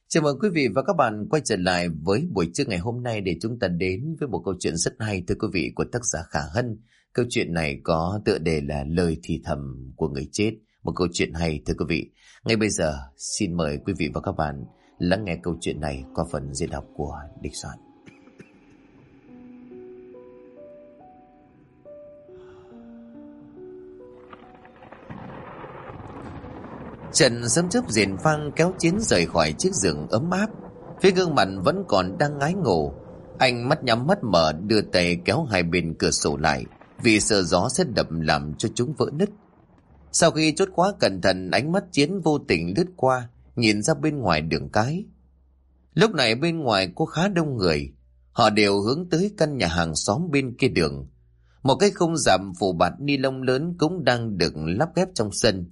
Chào mừng quý vị và các bạn quay trở lại với buổi trưa ngày hôm nay để chúng ta đến với một câu chuyện rất hay, thưa quý vị, của tác giả Khả Hân. Câu chuyện này có tựa đề là Lời thì thầm của người chết. Một câu chuyện hay, thưa quý vị. Ngay bây giờ xin mời quý vị và các bạn lắng nghe câu chuyện này qua phần diễn đọc của Địch Soạn. Trần sấm chớp rền vang kéo Chiến rời khỏi chiếc giường ấm áp. Phía gương mặt vẫn còn đang ngái ngủ. Anh mắt nhắm mắt mở, đưa tay kéo hai bên cửa sổ lại vì sợ gió sẽ đập làm cho chúng vỡ nứt. Sau khi chốt khóa cẩn thận, ánh mắt Chiến vô tình lướt qua, nhìn ra bên ngoài đường cái. Lúc này bên ngoài có khá đông người. Họ đều hướng tới căn nhà hàng xóm bên kia đường. Một cái khung rạp phủ bạt ni lông lớn cũng đang được lắp ghép trong sân.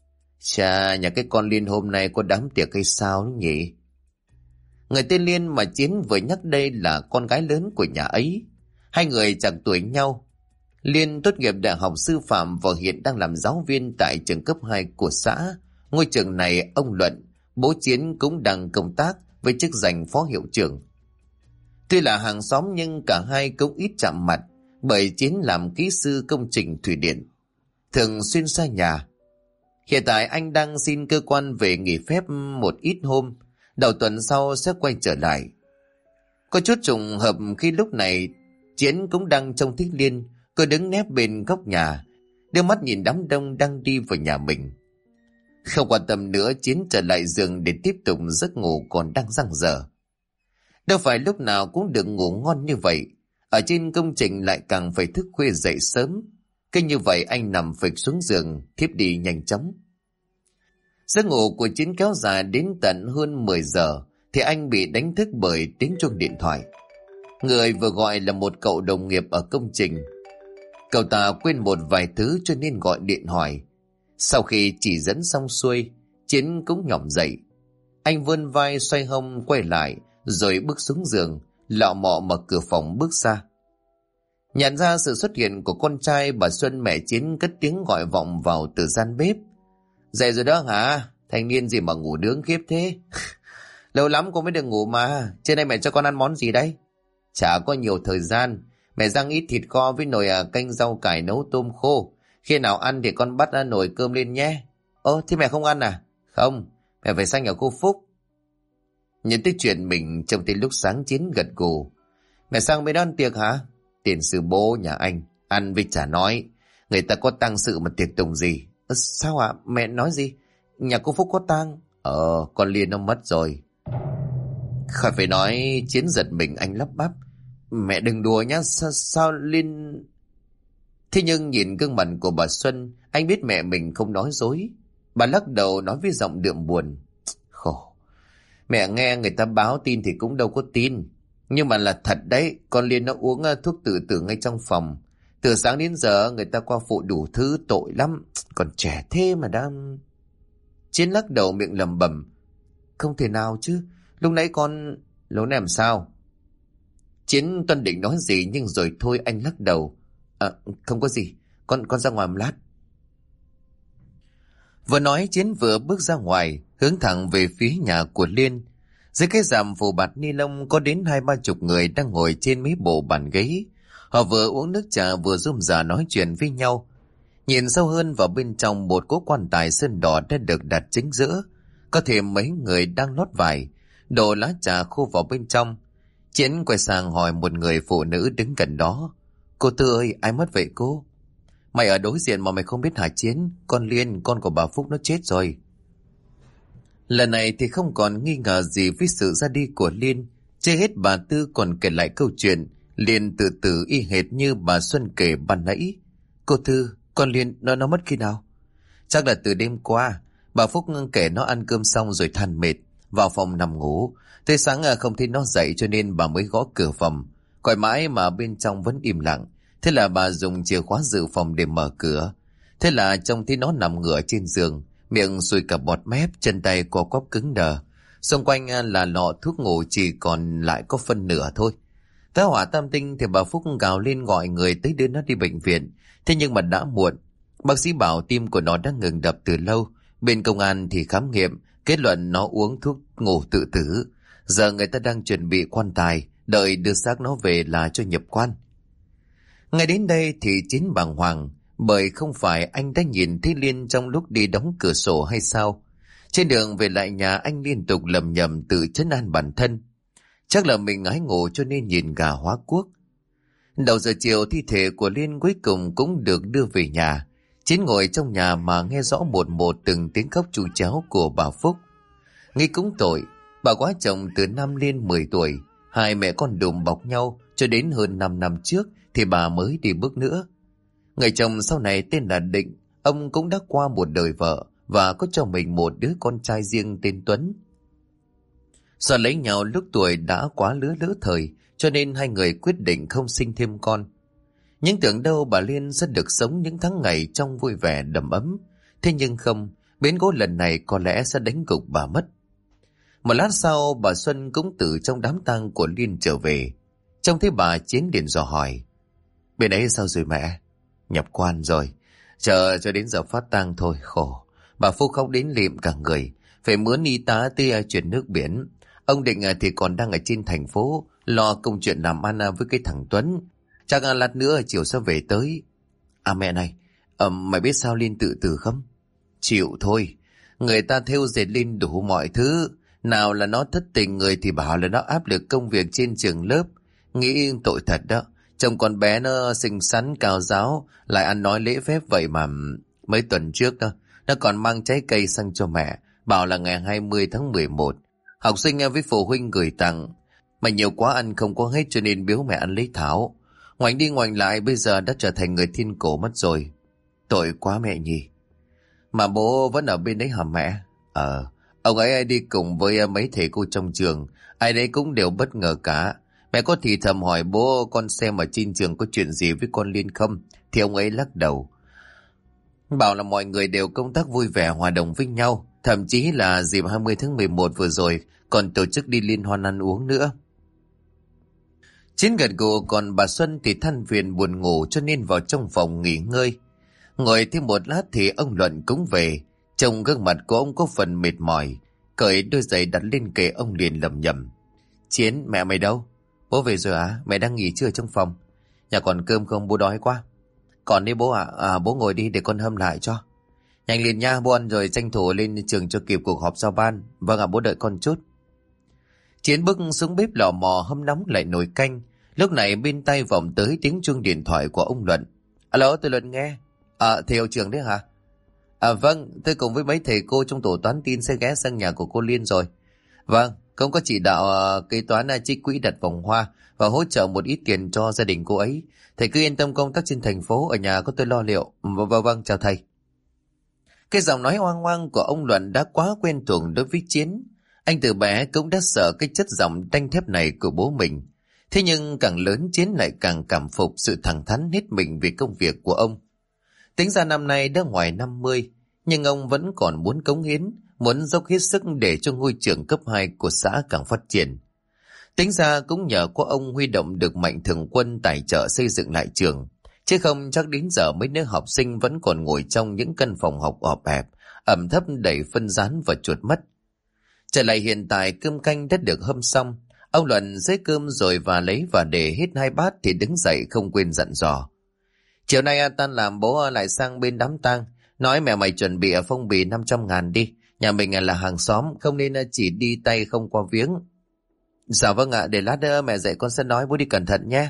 Chà, nhà cái con Liên hôm nay có đám tiệc hay sao nhỉ? Người tên Liên mà Chiến vừa nhắc đây là con gái lớn của nhà ấy. Hai người chẳng tuổi nhau. Liên tốt nghiệp đại học sư phạm và hiện đang làm giáo viên tại trường cấp 2 của xã. Ngôi trường này ông Luận, bố Chiến, cũng đang công tác với chức danh phó hiệu trưởng. Tuy là hàng xóm nhưng cả hai cũng ít chạm mặt, bởi Chiến làm kỹ sư công trình thủy điện, thường xuyên xa nhà. Hiện tại anh đang xin cơ quan về nghỉ phép một ít hôm, đầu tuần sau sẽ quay trở lại. Có chút trùng hợp khi lúc này Chiến cũng đang trông thích Liên. Cô đứng nép bên góc nhà, đưa mắt nhìn đám đông đang đi vào nhà mình. Không quan tâm nữa, Chiến trở lại giường để tiếp tục giấc ngủ còn đang dang dở. Đâu phải lúc nào cũng được ngủ ngon như vậy. Ở trên công trình lại càng phải thức khuya dậy sớm. Cứ như vậy anh nằm phịch xuống giường, thiếp đi nhanh chóng. Giấc ngủ của Chiến kéo dài đến tận hơn 10 giờ thì anh bị đánh thức bởi tiếng chuông điện thoại. Người vừa gọi là một cậu đồng nghiệp ở công trình. Cậu ta quên một vài thứ cho nên gọi điện hỏi. Sau khi chỉ dẫn xong xuôi, Chiến cũng nhỏm dậy. Anh vươn vai xoay hông quay lại rồi bước xuống giường, lọ mọ mở cửa phòng bước ra. Nhận ra sự xuất hiện của con trai, bà Xuân mẹ Chiến cất tiếng gọi vọng vào từ gian bếp. Dậy rồi đó hả? Thanh niên gì mà ngủ nướng khiếp thế? Lâu lắm cô mới được ngủ mà. Trưa nay mẹ cho con ăn món gì đấy? Chả có nhiều thời gian. Mẹ rang ít thịt kho với nồi canh rau cải nấu tôm khô. Khi nào ăn thì con bắt nồi cơm lên nhé. Ơ, thế mẹ không ăn à? Không, mẹ phải sang nhà cô Phúc. Nhìn tới chuyện mình trông tới lúc sáng Chiến gật gù. Mẹ sang bên đó ăn tiệc hả? Tiền sư bố nhà anh, ăn với chả nói. Người ta có tang sự mà tiệc tùng gì? Sao ạ? Mẹ nói gì? Nhà cô Phúc có tang? Con Liên nó mất rồi. Khỏi phải nói, Chiến giật mình, anh lắp bắp. Mẹ đừng đùa nhá, sao Liên... Thế nhưng nhìn gương mặt của bà Xuân, anh biết mẹ mình không nói dối. Bà lắc đầu nói với giọng đượm buồn. Khổ. Mẹ nghe người ta báo tin thì cũng đâu có tin. Nhưng mà là thật đấy, con Liên nó uống thuốc tự tử ngay trong phòng. Từ sáng đến giờ người ta qua phụ đủ thứ, tội lắm. Còn trẻ thế mà đang... Chiến lắc đầu miệng lẩm bẩm. Không thể nào chứ, lúc nãy con... Lúc nãy làm sao? Chiến toan định nói gì nhưng rồi thôi, anh lắc đầu. Không có gì, con ra ngoài một lát. Vừa nói Chiến vừa bước ra ngoài, hướng thẳng về phía nhà của Liên. Dưới cái rèm phủ bạt ni lông có đến 20-30 người đang ngồi trên mấy bộ bàn ghế. Họ vừa uống nước trà vừa rôm rả nói chuyện với nhau. Nhìn sâu hơn vào bên trong, một cỗ quan tài sơn đỏ đã được đặt chính giữa. Có thêm mấy người đang lót vải, đổ lá trà khô vào bên trong. Chiến quay sang hỏi một người phụ nữ đứng gần đó. Cô Tư ơi, ai mất vậy cô? Mày ở đối diện mà mày không biết hả Chiến? Con Liên, con của bà Phúc nó chết rồi. Lần này thì không còn nghi ngờ gì với sự ra đi của Liên. Chưa hết bà Tư còn kể lại câu chuyện Liên tự tử y hệt như bà Xuân kể ban nãy. Cô Tư, con Liên nó mất khi nào? Chắc là từ đêm qua. Bà Phúc kể nó ăn cơm xong rồi than mệt, vào phòng nằm ngủ. Tới sáng không thấy nó dậy cho nên bà mới gõ cửa phòng. Gọi mãi mà bên trong vẫn im lặng. Thế là bà dùng chìa khóa dự phòng để mở cửa. Thế là trông thấy nó nằm ngửa trên giường, miệng sùi cả bọt mép, chân tay co quắp cứng đờ. Xung quanh là lọ thuốc ngủ chỉ còn lại có phân nửa thôi. Tá hỏa tam tinh thì bà Phúc gào lên gọi người tới đưa nó đi bệnh viện. Thế nhưng mà đã muộn. Bác sĩ bảo tim của nó đã ngừng đập từ lâu. Bên công an thì khám nghiệm, Kết luận nó uống thuốc ngủ tự tử. Giờ người ta đang chuẩn bị quan tài, đợi đưa xác nó về là cho nhập quan. Ngay đến đây thì Chiến bàng hoàng, bởi không phải anh đã nhìn thấy Liên trong lúc đi đóng cửa sổ hay sao? Trên đường về lại nhà, anh liên tục lầm nhầm tự trấn an bản thân. Chắc là mình ngái ngủ cho nên nhìn gà hóa cuốc. Đầu giờ chiều, thi thể của Liên cuối cùng cũng được đưa về nhà. Chiến ngồi trong nhà mà nghe rõ một một từng tiếng khóc tru chéo của bà Phúc. Nghĩ cũng tội, bà quá chồng từ năm Liên 10 tuổi, hai mẹ con đùm bọc nhau cho đến hơn 5 năm trước thì bà mới đi bước nữa. Người chồng sau này tên là Định, ông cũng đã qua một đời vợ và có cho mình một đứa con trai riêng tên Tuấn. Do lấy nhau lúc tuổi đã quá lứa thời, cho nên hai người quyết định không sinh thêm con. Nhưng tưởng đâu bà Liên sẽ được sống những tháng ngày trong vui vẻ đầm ấm. Thế nhưng không, biến cố lần này có lẽ sẽ đánh gục bà mất. Một lát sau, bà Xuân cũng từ trong đám tang của Liên trở về. Trông thấy bà, Chiến liền dò hỏi: "Bên ấy sao rồi mẹ?" "Nhập quan rồi. Chờ cho đến giờ phát tang thôi, khổ." Bà Phúc khóc đến lịm cả người. Phải mướn y tá tới chuyển nước biển. Ông Định thì còn đang ở trên thành phố, lo công chuyện làm ăn với cái thằng Tuấn. Chắc lát nữa chiều sẽ về tới. À mẹ này, mày biết sao Liên tự tử không? Chịu thôi. Người ta thêu dệt Liên đủ mọi thứ. Nào là nó thất tình, người thì bảo là nó áp lực công việc trên trường lớp. Nghĩ tội thật đó. Chồng con bé nó xinh xắn cao ráo, lại ăn nói lễ phép vậy mà. Mấy tuần trước đó, nó còn mang trái cây sang cho mẹ, bảo là ngày 20 tháng 11. Học sinh với phụ huynh gửi tặng. Mà nhiều quá ăn không có hết cho nên biếu mẹ ăn lấy thảo. Ngoảnh đi ngoảnh lại bây giờ đã trở thành người thiên cổ mất rồi. Tội quá mẹ nhỉ. Mà bố vẫn ở bên đấy hả mẹ? Ông ấy đi cùng với mấy thầy cô trong trường. Ai đấy cũng đều bất ngờ cả. Mẹ có thì thầm hỏi bố con xem ở trên trường có chuyện gì với con Liên không, thì ông ấy lắc đầu. Bảo là mọi người đều công tác vui vẻ hòa đồng với nhau. Thậm chí là dịp 20 tháng 11 vừa rồi còn tổ chức đi liên hoan ăn uống nữa. Chiến gật gù, còn bà Xuân thì than phiền buồn ngủ cho nên vào trong phòng nghỉ ngơi. Ngồi thêm một lát thì ông Luận cũng về. Trông gương mặt của ông có phần mệt mỏi, cởi đôi giày đặt lên kệ ông liền lẩm nhẩm: "Chiến, mẹ mày đâu?" "Bố về rồi à? Mẹ đang nghỉ trưa trong phòng." "Nhà còn cơm không? Bố đói quá." "Còn đi bố ạ." Bố ngồi đi để con hâm lại cho." "Nhanh liền nha, bố ăn rồi tranh thủ lên trường cho kịp cuộc họp giao ban." "Vâng ạ, bố đợi con chút." Chiến bước xuống bếp lò mò hâm nóng lại nồi canh. Lúc này bên tai vọng tới tiếng chuông điện thoại của ông Luận. "Alo, tôi Luận nghe." Thầy hiệu trưởng đấy hả?" Vâng, tôi cùng với mấy thầy cô trong tổ toán tin sẽ ghé sang nhà của cô Liên rồi." "Vâng, cũng có chỉ đạo kế toán trích quỹ đặt vòng hoa và hỗ trợ một ít tiền cho gia đình cô ấy. Thầy cứ yên tâm công tác trên thành phố, ở nhà có tôi lo liệu." Vâng, chào thầy." Cái giọng nói oang oang của ông Luận đã quá quen thuộc đối với Chiến. Anh từ bé cũng đã sợ cái chất giọng đanh thép này của bố mình. Thế nhưng càng lớn, Chiến lại càng cảm phục sự thẳng thắn hết mình vì công việc của ông. Tính ra năm nay đã ngoài 50, nhưng ông vẫn còn muốn cống hiến, muốn dốc hết sức để cho ngôi trường cấp 2 của xã càng phát triển. Tính ra cũng nhờ có ông huy động được mạnh thường quân tài trợ xây dựng lại trường. Chứ không chắc đến giờ mấy đứa học sinh vẫn còn ngồi trong những căn phòng học ọp ẹp, ẩm thấp đầy phân rán và chuột mất. Trở lại hiện tại, cơm canh đã được hâm xong. Ông Luận xới cơm rồi và lấy và để hết 2 bát thì đứng dậy không quên dặn dò: "Chiều nay tan làm bố lại sang bên đám tang. Nói mẹ mày chuẩn bị phong bì 500.000 đi. Nhà mình là hàng xóm, không nên chỉ đi tay không qua viếng." "Dạ vâng ạ, để lát nữa mẹ dạy con sẽ nói, bố đi cẩn thận nhé."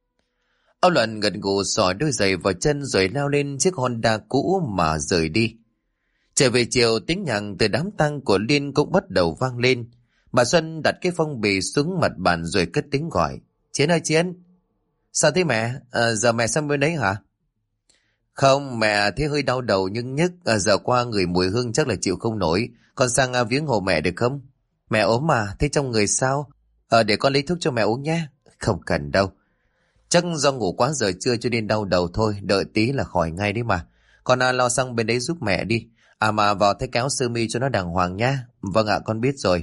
Ông Luận gật gù xỏ đôi giày vào chân rồi leo lên chiếc Honda cũ mà rời đi. Trở về chiều, tiếng nhạc từ đám tang của Liên cũng bắt đầu vang lên. Bà Xuân đặt cái phong bì xuống mặt bàn rồi cất tiếng gọi: "Chiến ơi Chiến." "Sao thế mẹ? Giờ mẹ sang bên đấy hả?" "Không, mẹ thấy hơi đau đầu nhưng nhức. Giờ qua người mùi hương chắc là chịu không nổi. Con sang viếng hộ mẹ được không?" "Mẹ ốm mà, thế trong người sao?" Để con lấy thuốc cho mẹ uống nhé." "Không cần đâu. Chắc do ngủ quá giờ trưa cho nên đau đầu thôi, đợi tí là khỏi ngay đấy mà. Con lo sang bên đấy giúp mẹ đi. Mà vào thay kéo sơ mi cho nó đàng hoàng nhá." "Vâng ạ, con biết rồi."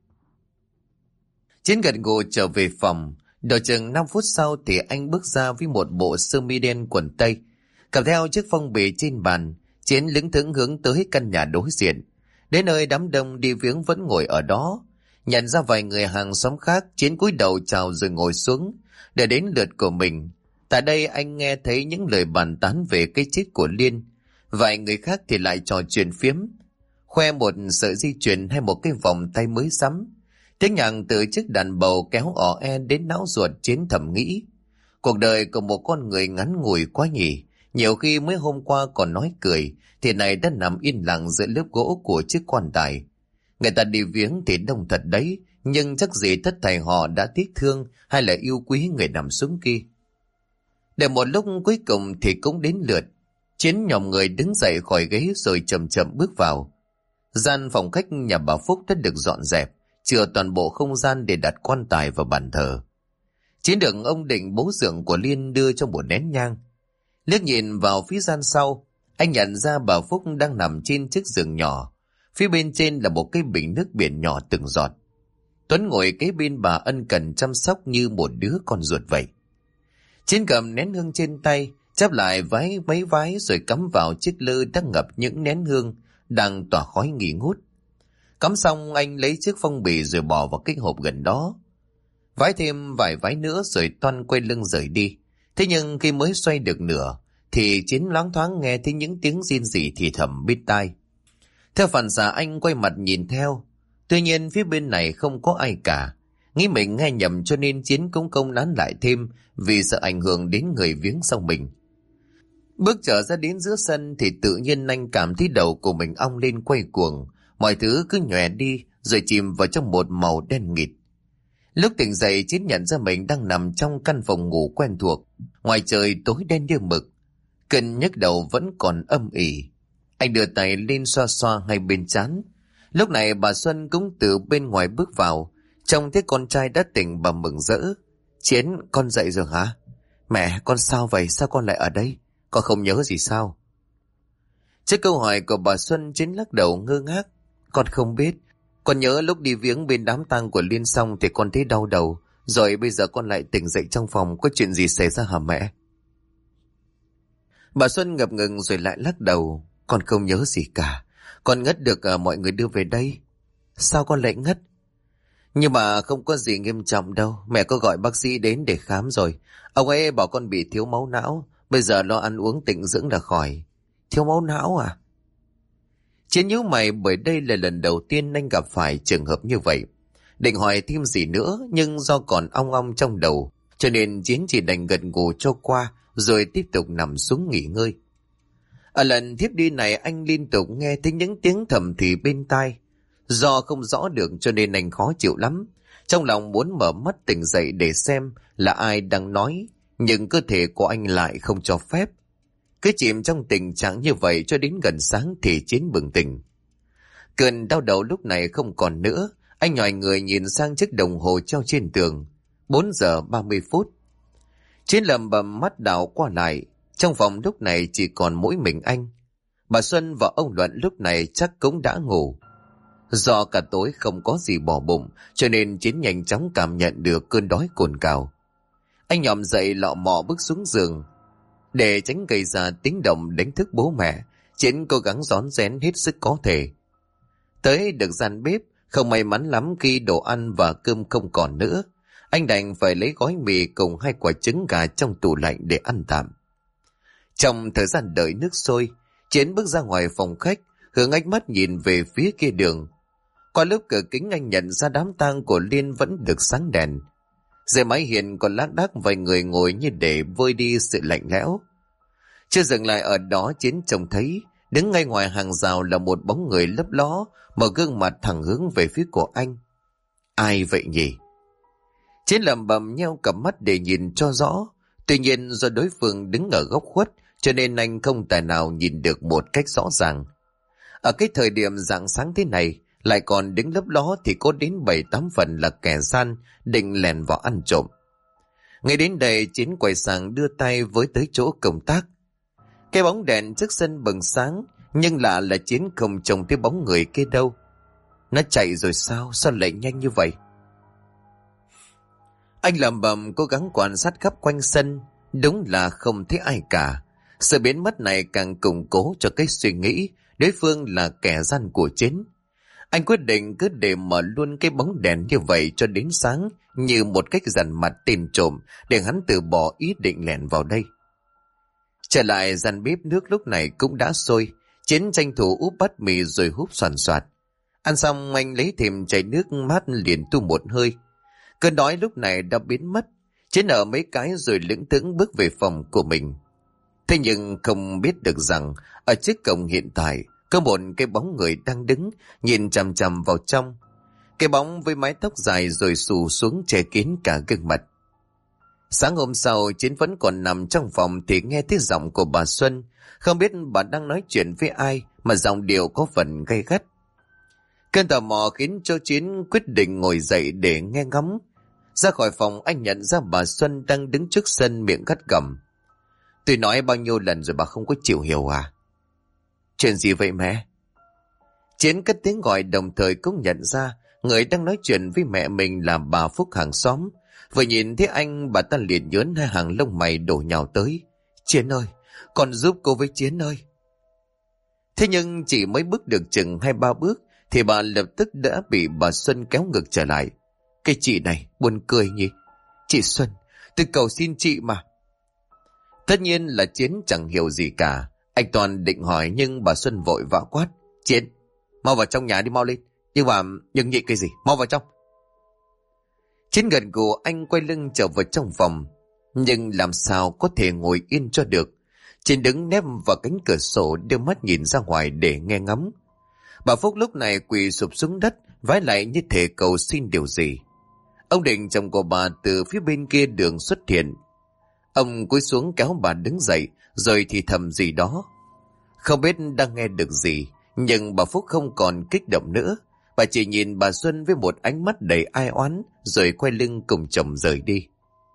Chiến gật gù trở về phòng. Đợi chừng 5 phút sau thì anh bước ra với một bộ sơ mi đen quần tây, cầm theo chiếc phong bì trên bàn. Chiến lững thững hướng tới căn nhà đối diện. Đến nơi đám đông đi viếng vẫn ngồi ở đó. Nhận ra vài người hàng xóm khác, Chiến cúi đầu chào rồi ngồi xuống, để đến lượt của mình. Tại đây anh nghe thấy những lời bàn tán về cái chết của Liên. Vài người khác thì lại trò chuyện phiếm, khoe một sợi dây chuyền hay một cái vòng tay mới sắm. Tiếng nhạc từ chiếc đàn bầu kéo ò e đến não ruột. Chiến thầm nghĩ, cuộc đời của một con người ngắn ngủi quá nhỉ. Nhiều khi mới hôm qua còn nói cười, thì này đã nằm yên lặng giữa lớp gỗ của chiếc quan tài. Người ta đi viếng thì đông thật đấy, nhưng chắc gì tất thảy họ đã tiếc thương hay là yêu quý người nằm xuống kia. Để một lúc cuối cùng thì cũng đến lượt. Chiến nhòm người đứng dậy khỏi ghế rồi chậm chậm bước vào. Gian phòng khách nhà bà Phúc đã được dọn dẹp, chừa toàn bộ không gian để đặt quan tài và bàn thờ. Chiến được ông Định, bố dượng của Liên, đưa cho một nén nhang. Liếc nhìn vào phía gian sau, anh nhận ra bà Phúc đang nằm trên chiếc giường nhỏ. Phía bên trên là một cái bình nước biển nhỏ từng giọt. Tuấn ngồi kế bên bà ân cần chăm sóc như một đứa con ruột vậy. Chiến cầm nén hương trên tay, chắp lại mấy vái rồi cắm vào chiếc lư đang ngập những nén hương đang tỏa khói nghi ngút. Cắm xong, anh lấy chiếc phong bì rồi bỏ vào cái hộp gần đó. Vái thêm vài vái nữa rồi toan quay lưng rời đi. Thế nhưng khi mới xoay được nửa thì Chiến loáng thoáng nghe thấy những tiếng rên rỉ thì thầm bên tai. Theo phản xạ anh quay mặt nhìn theo. Tuy nhiên phía bên này không có ai cả. Nghĩ mình nghe nhầm cho nên Chiến cũng không nán lại thêm, vì sợ ảnh hưởng đến người viếng sau mình. Bước trở ra đến giữa sân thì tự nhiên anh cảm thấy đầu của mình ong lên quay cuồng. Mọi thứ cứ nhòe đi rồi chìm vào trong một màu đen nghịt. Lúc tỉnh dậy, Chiến nhận ra mình đang nằm trong căn phòng ngủ quen thuộc. Ngoài trời tối đen như mực, cơn nhức đầu vẫn còn âm ỉ. Anh đưa tay lên xoa xoa hai bên trán. Lúc này bà Xuân cũng từ bên ngoài bước vào. Trông thấy con trai đã tỉnh, bà mừng rỡ. Chiến, con dậy rồi hả? Mẹ, con sao vậy? Sao con lại ở đây? Con không nhớ gì sao? Trước câu hỏi của bà Xuân, Chiến lắc đầu ngơ ngác. Con không biết. Con nhớ lúc đi viếng bên đám tang của Liên xong thì con thấy đau đầu. Rồi bây giờ con lại tỉnh dậy trong phòng. Có chuyện gì xảy ra hả mẹ? Bà Xuân ngập ngừng rồi lại lắc đầu. Con không nhớ gì cả. Con ngất được mọi người đưa về đây. Sao con lại ngất? Nhưng mà không có gì nghiêm trọng đâu. Mẹ có gọi bác sĩ đến để khám rồi. Ông ấy bảo con bị thiếu máu não. Bây giờ lo ăn uống tịnh dưỡng là khỏi. Thiếu máu não à? Chiến nhíu mày, bởi đây là lần đầu tiên anh gặp phải trường hợp như vậy. Định hỏi thêm gì nữa, nhưng do còn ong ong trong đầu, cho nên Chiến chỉ đành gật gù cho qua, rồi tiếp tục nằm xuống nghỉ ngơi. Ở lần thiếp đi này, anh liên tục nghe thấy những tiếng thầm thì bên tai. Do không rõ được cho nên anh khó chịu lắm. Trong lòng muốn mở mắt tỉnh dậy để xem là ai đang nói, nhưng cơ thể của anh lại không cho phép. Cứ chìm trong tình trạng như vậy cho đến gần sáng thì Chiến bừng tỉnh. Cơn đau đầu lúc này không còn nữa. Anh nhòi người nhìn sang chiếc đồng hồ treo trên tường. 4 giờ 30 phút. Chiến lầm bầm mắt đảo qua lại. Trong phòng lúc này chỉ còn mỗi mình anh. Bà Xuân và ông Luận lúc này chắc cũng đã ngủ. Do cả tối không có gì bỏ bụng, cho nên Chiến nhanh chóng cảm nhận được cơn đói cồn cào. Anh nhòm dậy lọ mọ bước xuống giường. Để tránh gây ra tiếng động đánh thức bố mẹ, Chiến cố gắng rón rén hết sức có thể. Tới được gian bếp, không may mắn lắm khi đồ ăn và cơm không còn nữa. Anh đành phải lấy gói mì cùng 2 quả trứng gà trong tủ lạnh để ăn tạm. Trong thời gian đợi nước sôi, Chiến bước ra ngoài phòng khách, hướng ánh mắt nhìn về phía kia đường. Qua lớp cửa kính anh nhận ra đám tang của Liên vẫn được sáng đèn. Dưới mái hiên còn lác đác vài người ngồi như để vơi đi sự lạnh lẽo. Chưa dừng lại ở đó, Chiến trông thấy đứng ngay ngoài hàng rào là một bóng người lấp ló, một gương mặt thẳng hướng về phía của anh. Ai vậy nhỉ? Chiến lẩm bẩm nheo cặp mắt để nhìn cho rõ. Tuy nhiên do đối phương đứng ở góc khuất, cho nên anh không tài nào nhìn được một cách rõ ràng. Ở cái thời điểm rạng sáng thế này, lại còn đứng lấp ló thì có đến 7-8 phần là kẻ gian định lèn vào ăn trộm. Ngay đến đây, Chiến quay sang đưa tay với tới chỗ công tác. Cái bóng đèn trước sân bừng sáng, nhưng lạ là Chiến không trông thấy bóng người kia đâu. Nó chạy rồi sao? Sao lại nhanh như vậy? Anh lẩm bẩm cố gắng quan sát khắp quanh sân, đúng là không thấy ai cả. Sự biến mất này càng củng cố cho cái suy nghĩ đối phương là kẻ gian của Chiến. Anh quyết định cứ để mở luôn cái bóng đèn như vậy cho đến sáng, như một cách dằn mặt tên trộm để hắn từ bỏ ý định lẻn vào đây. Trở lại gian bếp, nước lúc này cũng đã sôi. Chiến tranh thủ úp bát mì rồi húp xoàn xoạt. Ăn xong anh lấy thêm chai nước mát liền tu một hơi. Cơn đói lúc này đã biến mất. Chiến ở mấy cái rồi lững thững bước về phòng của mình. Thế nhưng không biết được rằng ở trước cổng hiện tại có một cái bóng người đang đứng nhìn chằm chằm vào trong. Cái bóng với mái tóc dài rồi xù xuống che kín cả gương mặt. Sáng hôm sau, Chiến vẫn còn nằm trong phòng thì nghe tiếng giọng của bà Xuân. Không biết bà đang nói chuyện với ai mà giọng điệu có phần gay gắt. Cơn tò mò khiến cho Chiến quyết định ngồi dậy để nghe ngóng. Ra khỏi phòng, anh nhận ra bà Xuân đang đứng trước sân miệng gắt gỏng. Tôi nói bao nhiêu lần rồi bà không có chịu hiểu à? Chuyện gì vậy mẹ? Chiến cất tiếng gọi, đồng thời cũng nhận ra người đang nói chuyện với mẹ mình là bà Phúc hàng xóm. Vừa nhìn thấy anh, bà ta liền nhớn hai hàng lông mày đổ nhào tới. Chiến ơi, con giúp cô với Chiến ơi. Thế nhưng chỉ mới bước được chừng 2-3 bước thì bà lập tức đã bị bà Xuân kéo ngược trở lại. Cái chị này buồn cười nhỉ? Chị Xuân, tôi cầu xin chị mà. Tất nhiên là Chiến chẳng hiểu gì cả. Anh toàn định hỏi nhưng bà Xuân vội vã quát. Chiến, mau vào trong nhà đi, mau lên. Nhưng mà nhưng nhị cái gì, mau vào trong. Chiến gật gù, anh quay lưng trở vào trong phòng. Nhưng làm sao có thể ngồi yên cho được. Chiến đứng nép vào cánh cửa sổ, đưa mắt nhìn ra ngoài để nghe ngắm. Bà Phúc lúc này quỳ sụp xuống đất, vái lại như thể cầu xin điều gì. Ông Định, chồng của bà, từ phía bên kia đường xuất hiện. Ông cúi xuống kéo bà đứng dậy, rồi thì thầm gì đó. Không biết đang nghe được gì, nhưng bà Phúc không còn kích động nữa. Bà chỉ nhìn bà Xuân với một ánh mắt đầy ai oán, rồi quay lưng cùng chồng rời đi.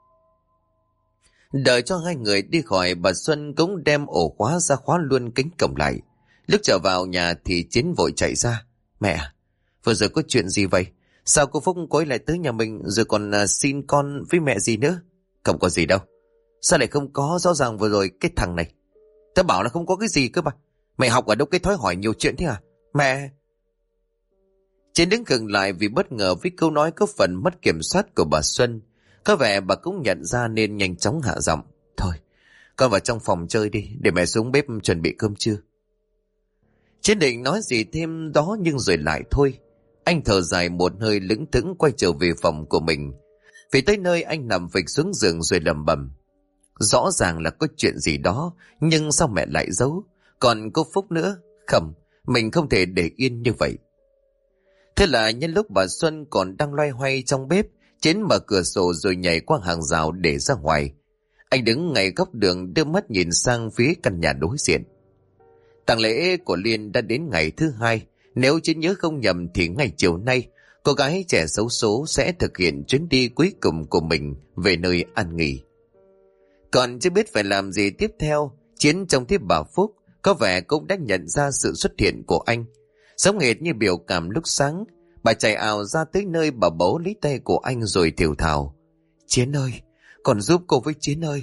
Đợi cho hai người đi khỏi, bà Xuân cũng đem ổ khóa ra khóa luôn cánh cổng lại. Lúc trở vào nhà thì Chiến vội chạy ra. Mẹ, vừa rồi có chuyện gì vậy? Sao cô Phúc cô ấy lại tới nhà mình rồi còn xin con với mẹ gì nữa? Không có gì đâu. Sao lại không có? Rõ ràng vừa rồi cái thằng này. Tớ bảo là không có cái gì cơ mà. Mẹ học ở đâu cái thói hỏi nhiều chuyện thế à? Mẹ... Chiến đứng khựng lại vì bất ngờ với câu nói có phần mất kiểm soát của bà Xuân. Có vẻ bà cũng nhận ra nên nhanh chóng hạ giọng. Thôi, con vào trong phòng chơi đi, để mẹ xuống bếp chuẩn bị cơm trưa. Chiến định nói gì thêm đó nhưng rồi lại thôi. Anh thở dài một hơi, lững thững quay trở về phòng của mình. Vì tới nơi anh nằm phịch xuống giường rồi lẩm bẩm. Rõ ràng là có chuyện gì đó, nhưng sao mẹ lại giấu? Còn cô Phúc nữa? Không, mình không thể để yên như vậy. Thế là nhân lúc bà Xuân còn đang loay hoay trong bếp, Chiến mở cửa sổ rồi nhảy qua hàng rào để ra ngoài. Anh đứng ngay góc đường, đưa mắt nhìn sang phía căn nhà đối diện. Tang lễ của Liên đã đến ngày thứ 2. Nếu Chiến nhớ không nhầm thì ngày chiều nay, cô gái trẻ xấu số sẽ thực hiện chuyến đi cuối cùng của mình về nơi an nghỉ. Còn chưa biết phải làm gì tiếp theo, Chiến trông thấy bà Phúc có vẻ cũng đã nhận ra sự xuất hiện của anh. Giống hệt như biểu cảm lúc sáng, bà chạy ào ra tới nơi, bà bấu lấy tay của anh rồi thều thào. Chiến ơi, còn giúp cô với Chiến ơi.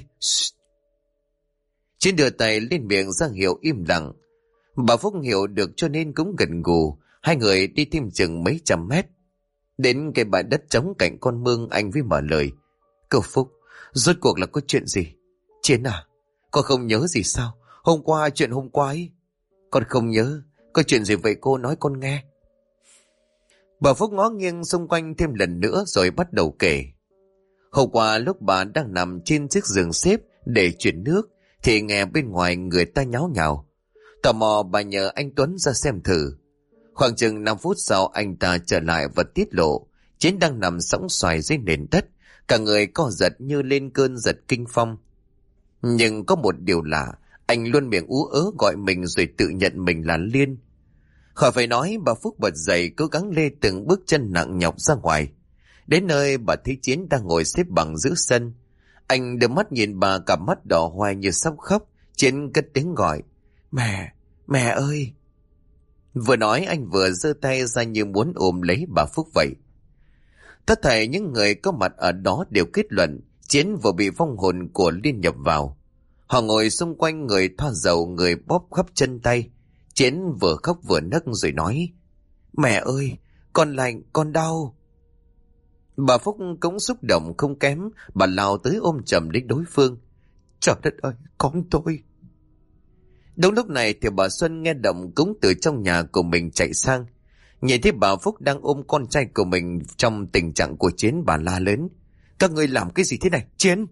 Chiến đưa tay lên miệng ra hiệu im lặng. Bà Phúc hiểu được cho nên cũng gật gù. Hai người đi thêm chừng mấy trăm mét. Đến cái bãi đất trống cạnh con mương, anh mới mở lời. Cô Phúc, rốt cuộc là có chuyện gì? Chiến à, con không nhớ gì sao? Chuyện hôm qua ấy. Con không nhớ. Có chuyện gì vậy cô nói con nghe. Bà Phúc ngó nghiêng xung quanh thêm lần nữa rồi bắt đầu kể. Hôm qua lúc bà đang nằm trên chiếc giường xếp để chuyển nước thì nghe bên ngoài người ta nháo nhào. Tò mò bà nhờ anh Tuấn ra xem thử. Khoảng chừng 5 phút sau anh ta trở lại và tiết lộ Chiến đang nằm sõng xoài dưới nền đất, cả người co giật như lên cơn giật kinh phong. Nhưng có một điều lạ, anh luôn miệng ú ớ gọi mình rồi tự nhận mình là Liên. Khỏi phải nói, bà Phúc bật dậy cố gắng lê từng bước chân nặng nhọc ra ngoài. Đến nơi bà thấy Chiến đang ngồi xếp bằng giữa sân. Anh đưa mắt nhìn bà, cặp mắt đỏ hoe như sắp khóc. Chiến cất tiếng gọi. Mẹ ơi. Vừa nói anh vừa giơ tay ra như muốn ôm lấy bà Phúc vậy. Tất thảy những người có mặt ở đó đều kết luận Chiến vừa bị vong hồn của Liên nhập vào. Họ ngồi xung quanh, người thoa dầu, người bóp khắp chân tay. Chiến vừa khóc vừa nấc rồi nói. Mẹ ơi, con lạnh, con đau. Bà Phúc cũng xúc động không kém, bà lao tới ôm chầm lấy đối phương. Trời đất ơi, con tôi. Đúng lúc này thì bà Xuân nghe động cũng từ trong nhà của mình chạy sang. Nhìn thấy bà Phúc đang ôm con trai của mình trong tình trạng của Chiến, bà la lớn. Các ngươi làm cái gì thế này, Chiến?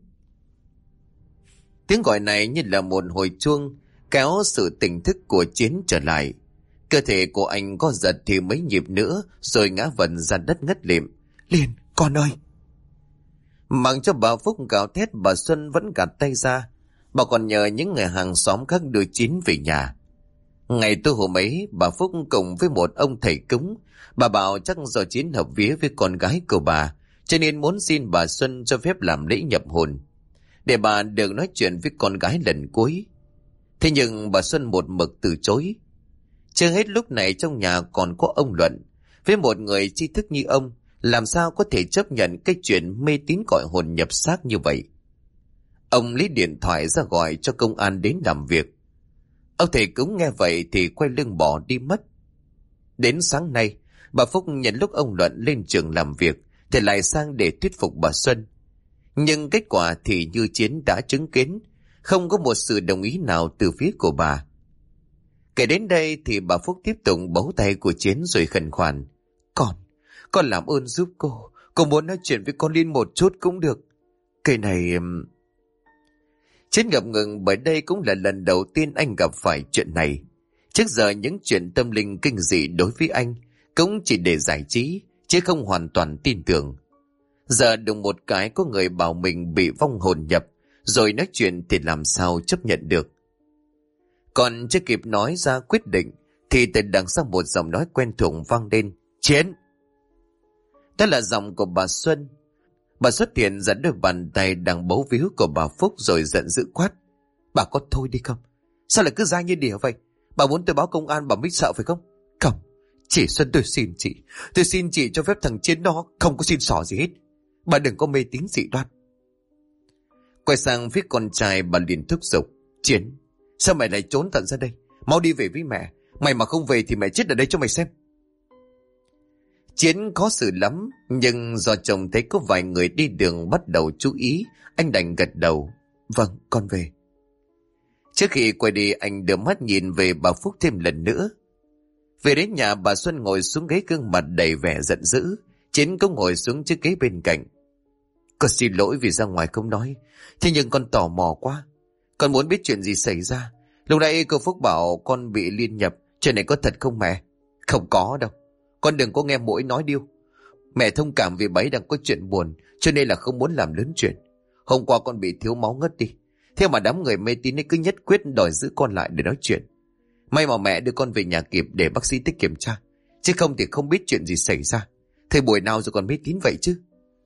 Tiếng gọi này như là một hồi chuông kéo sự tỉnh thức của Chiến trở lại. Cơ thể của anh có giật thì mấy nhịp nữa rồi ngã vần ra đất ngất lịm. Liền, con ơi! Mặc cho bà Phúc gào thét, bà Xuân vẫn gạt tay ra. Bà còn nhờ những người hàng xóm khác đưa Chiến về nhà. Ngày tối hôm ấy, bà Phúc cùng với một ông thầy cúng. Bà bảo chắc do Chiến hợp vía với con gái của bà, cho nên muốn xin bà Xuân cho phép làm lễ nhập hồn, để bà được nói chuyện với con gái lần cuối. Thế nhưng bà Xuân một mực từ chối. Chưa hết lúc này trong nhà còn có ông Luận. Với một người tri thức như ông, làm sao có thể chấp nhận cái chuyện mê tín gọi hồn nhập xác như vậy? Ông lấy điện thoại ra gọi cho công an đến làm việc. Ông thầy cúng nghe vậy thì quay lưng bỏ đi mất. Đến sáng nay, bà Phúc nhận lúc ông Luận lên trường làm việc thì lại sang để thuyết phục bà Xuân. Nhưng kết quả thì như Chiến đã chứng kiến, không có một sự đồng ý nào từ phía của bà. Kể đến đây thì bà Phúc tiếp tục bấu tay của Chiến rồi khẩn khoản. Con làm ơn giúp cô muốn nói chuyện với con Liên một chút cũng được. Cái này... Chiến ngập ngừng bởi đây cũng là lần đầu tiên anh gặp phải chuyện này. Trước giờ những chuyện tâm linh kinh dị đối với anh cũng chỉ để giải trí, chứ không hoàn toàn tin tưởng. Giờ đùng một cái có người bảo mình bị vong hồn nhập, rồi nói chuyện thì làm sao chấp nhận được. Còn chưa kịp nói ra quyết định thì từ đằng sau một giọng nói quen thuộc vang lên. Chiến! Đó là giọng của bà Xuân. Bà xuất hiện dẫn đôi bàn tay đang bấu víu của bà Phúc rồi giận dữ quát. Bà có thôi đi không? Sao lại cứ dai như đỉa vậy? Bà muốn tôi báo công an bà mới sợ phải không? Không, chị Xuân tôi xin chị cho phép thằng Chiến nó không có xin xỏ gì hết. Bà đừng có mê tín dị đoan. Quay sang phía con trai bà liền thúc giục. Chiến, sao mày lại trốn tận ra đây? Mau đi về với mẹ. Mày mà không về thì mẹ chết ở đây cho mày xem. Chiến khó xử lắm, nhưng do chồng thấy có vài người đi đường bắt đầu chú ý, anh đành gật đầu. Vâng, con về. Trước khi quay đi, anh đưa mắt nhìn về bà Phúc thêm lần nữa. Về đến nhà, bà Xuân ngồi xuống ghế, gương mặt đầy vẻ giận dữ. Chiến cũng ngồi xuống chiếc ghế bên cạnh. Con xin lỗi vì ra ngoài không nói, thế nhưng con tò mò quá. Con muốn biết chuyện gì xảy ra. Lúc nãy cô Phúc bảo con bị liên nhập, chuyện này có thật không mẹ? Không có đâu. Con đừng có nghe mỗi nói điêu. Mẹ thông cảm vì bà ấy đang có chuyện buồn, cho nên là không muốn làm lớn chuyện. Hôm qua con bị thiếu máu ngất đi. Thế mà đám người mê tín ấy cứ nhất quyết đòi giữ con lại để nói chuyện. May mà mẹ đưa con về nhà kịp để bác sĩ tích kiểm tra. Chứ không thì không biết chuyện gì xảy ra. Thời buổi nào rồi còn mê tín vậy chứ?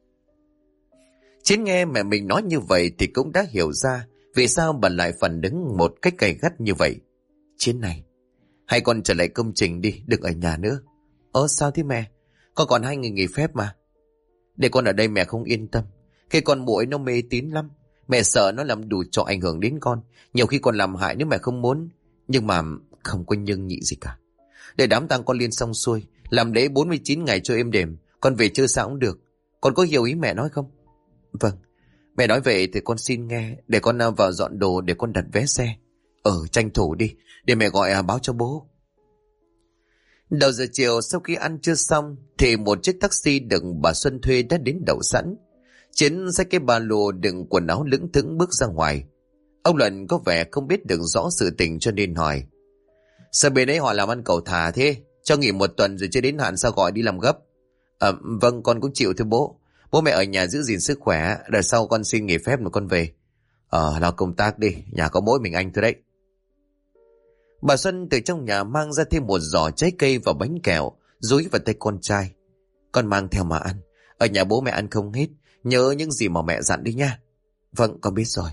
Chiến nghe mẹ mình nói như vậy thì cũng đã hiểu ra vì sao bà lại phản ứng một cách gay gắt như vậy. Chiến này, hay con trở lại công trình đi, đừng ở nhà nữa. Sao thế mẹ? Con còn 2 ngày nghỉ phép mà. Để con ở đây mẹ không yên tâm. Cái con muỗi nó mê tín lắm. Mẹ sợ nó làm đủ trò ảnh hưởng đến con. Nhiều khi còn làm hại nếu mẹ không muốn. Nhưng mà không có nhưng nhị gì cả. Để đám tang con Liên xong xuôi, làm lễ 49 ngày cho êm đềm, con về chơi sao cũng được. Con có hiểu ý mẹ nói không? Vâng, mẹ nói vậy thì con xin nghe. Để con vào dọn đồ để con đặt vé xe. Tranh thủ đi, để mẹ gọi báo cho bố. Đầu giờ chiều sau khi ăn trưa xong thì một chiếc taxi được bà Xuân thuê đã đến đậu sẵn. Chiến xách cái ba lô đựng quần áo lững thững bước ra ngoài. Ông Luận có vẻ không biết được rõ sự tình cho nên hỏi. Sao bên ấy họ làm ăn cầu thả thế? Cho nghỉ 1 tuần rồi chưa đến hạn sao gọi đi làm gấp? Vâng, con cũng chịu thưa bố. Bố mẹ ở nhà giữ gìn sức khỏe, rồi sau con xin nghỉ phép rồi con về. Lo công tác đi, nhà có mỗi mình anh thôi đấy. Bà Xuân từ trong nhà mang ra thêm một giỏ trái cây và bánh kẹo, dúi vào tay con trai. Con mang theo mà ăn, ở nhà bố mẹ ăn không hết, nhớ những gì mà mẹ dặn đi nha. Vâng, con biết rồi.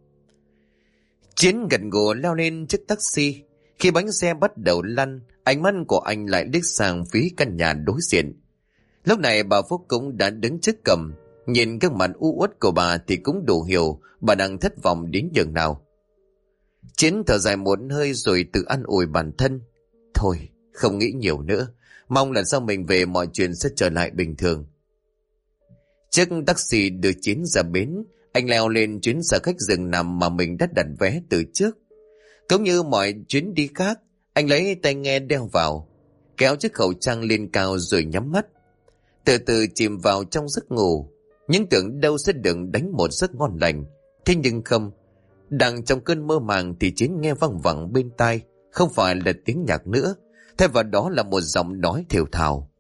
Chiến gật gù leo lên chiếc taxi. Khi bánh xe bắt đầu lăn, ánh mắt của anh lại liếc sang phía căn nhà đối diện. Lúc này bà Phúc cũng đã đứng trước cổng, nhìn các mặt u uất của bà thì cũng đủ hiểu bà đang thất vọng đến nhường nào. Chiến thở dài một hơi rồi tự an ủi bản thân. Thôi, không nghĩ nhiều nữa. Mong lần sau mình về mọi chuyện sẽ trở lại bình thường. Chiếc taxi đưa Chiến ra bến. Anh leo lên chuyến xe khách giường nằm mà mình đã đặt vé từ trước. Cũng như mọi chuyến đi khác, anh lấy tai nghe đeo vào, kéo chiếc khẩu trang lên cao rồi nhắm mắt. Từ từ chìm vào trong giấc ngủ. Những tưởng đâu sẽ được đánh một giấc ngon lành. Thế nhưng không. Đang trong cơn mơ màng thì Chiến nghe văng vẳng bên tai. Không phải là tiếng nhạc nữa. Thay vào đó là một giọng nói thều thào.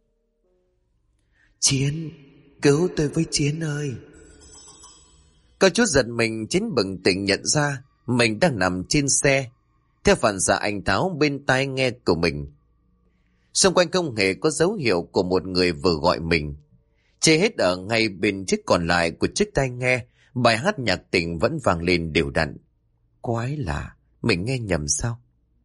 Chiến, cứu tôi với Chiến ơi. Có chút giật mình, Chiến bừng tỉnh nhận ra mình đang nằm trên xe. Theo phản xạ anh tháo bên tai nghe của mình. Xung quanh không hề có dấu hiệu của một người vừa gọi mình. Chỉ hết ở ngay bên chiếc còn lại của chiếc tai nghe, bài hát nhạc tình vẫn vang lên đều đặn. Quái lạ, mình nghe nhầm sao?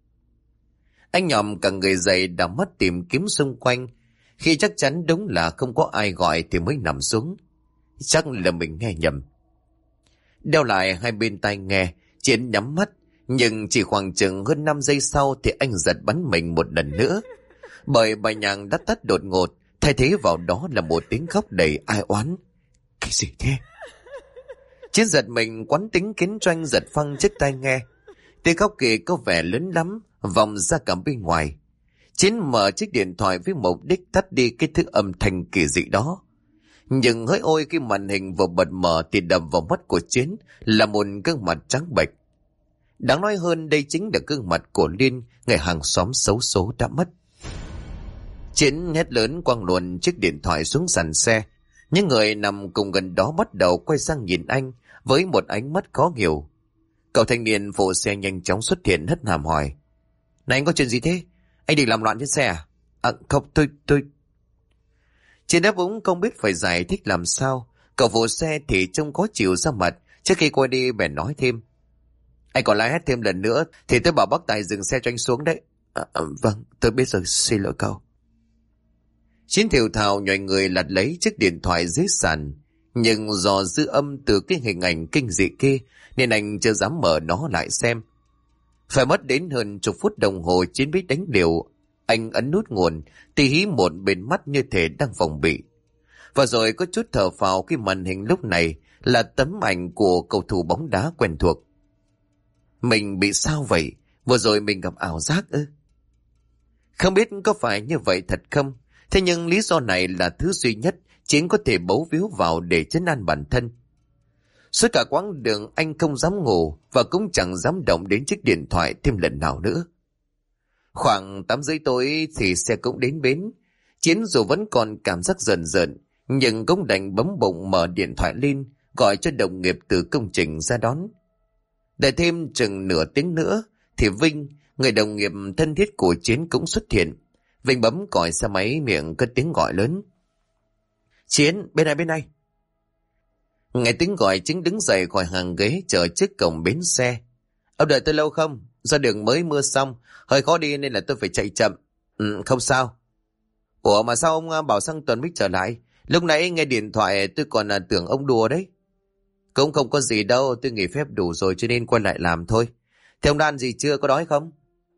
Anh nhòm cả người dậy đảo mắt tìm kiếm xung quanh. Khi chắc chắn đúng là không có ai gọi thì mới nằm xuống. Chắc là mình nghe nhầm. Đeo lại hai bên tai nghe, Chiến nhắm mắt. Nhưng chỉ khoảng chừng hơn 5 giây sau thì anh giật bắn mình một lần nữa. Bởi bài nhạc đã tắt đột ngột, thay thế vào đó là một tiếng khóc đầy ai oán. Cái gì thế? Chiến giật mình quán tính khiến cho anh giật phăng chiếc tai nghe. Tiếng khóc kia có vẻ lớn lắm, vọng ra cả bên ngoài. Chiến mở chiếc điện thoại với mục đích tắt đi cái thứ âm thanh kỳ dị đó. Nhưng hỡi ôi, khi màn hình vừa bật mở thì đập vào mắt của Chiến là một gương mặt trắng bệch. Đáng nói hơn, đây chính là gương mặt của Liên, người hàng xóm xấu số đã mất. Chiến hét lớn quăng luồn chiếc điện thoại xuống sàn xe. Những người nằm cùng gần đó bắt đầu quay sang nhìn anh với một ánh mắt khó hiểu. Cậu thanh niên phụ xe nhanh chóng xuất hiện hất hàm hỏi. Này, anh có chuyện gì thế? Anh định làm loạn trên xe à? À không, tôi... Chiến đáp úng không biết phải giải thích làm sao. Cậu phụ xe thì trông khó chịu ra mặt. Trước khi quay đi bèn nói thêm. Anh còn lái hét thêm lần nữa thì tôi bảo bác tài dừng xe cho anh xuống đấy. Vâng, tôi biết rồi, xin lỗi cậu. Chiến thều thào nhòi người lật lấy chiếc điện thoại dưới sàn. Nhưng do dư âm từ cái hình ảnh kinh dị kia nên anh chưa dám mở nó lại xem. Phải mất đến hơn chục phút đồng hồ Chiến biết đánh liều. Anh ấn nút nguồn, tì hí một bên mắt như thể đang phòng bị. Và rồi có chút thở phào khi màn hình lúc này là tấm ảnh của cầu thủ bóng đá quen thuộc. Mình bị sao vậy? Vừa rồi mình gặp ảo giác ư? Không biết có phải như vậy thật không? Thế nhưng lý do này là thứ duy nhất Chiến có thể bấu víu vào để trấn an bản thân. Suốt cả quãng đường anh không dám ngủ và cũng chẳng dám động đến chiếc điện thoại thêm lần nào nữa. Khoảng 8 rưỡi tối thì xe cũng đến bến. Chiến dù vẫn còn cảm giác rờn rợn, nhưng cũng đành bấm bụng mở điện thoại lên, gọi cho đồng nghiệp từ công trình ra đón. Đợi thêm chừng nửa tiếng nữa thì Vinh, người đồng nghiệp thân thiết của Chiến cũng xuất hiện. Vinh bấm còi xe máy, miệng cất tiếng gọi lớn. Chiến, bên này. Nghe tiếng gọi, Chiến đứng dậy khỏi hàng ghế chờ trước cổng bến xe. Ông đợi tôi lâu không? Do đường mới mưa xong, hơi khó đi nên là tôi phải chạy chậm. Không sao. Ủa mà sao ông bảo sang tuần mới trở lại? Lúc nãy nghe điện thoại tôi còn tưởng ông đùa đấy. Cũng không có gì đâu, tôi nghỉ phép đủ rồi cho nên quay lại làm thôi. Thế ông đã ăn gì chưa, có đói không?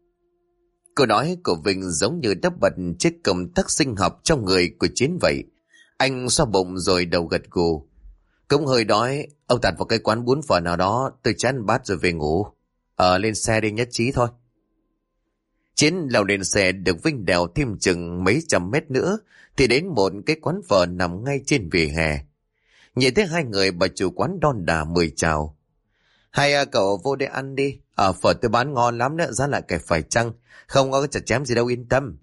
Câu nói của Vinh giống như đắp bật chiếc công tắc sinh học trong người của Chiến vậy. Anh xoa bụng rồi đầu gật gù. Cũng hơi đói, ông tạt vào cái quán bún phở nào đó, tôi chán bát rồi về ngủ. Lên xe đi, nhất trí thôi. Chiến leo lên xe được Vinh đèo thêm chừng mấy trăm mét nữa thì đến một cái quán phở nằm ngay trên vỉa hè. Nhìn thấy hai người, bà chủ quán đon đả mời chào. Hay cậu vô đây ăn đi, phở tôi bán ngon lắm đó, giá lại kẻ phải chăng, không có chặt chém gì đâu, yên tâm.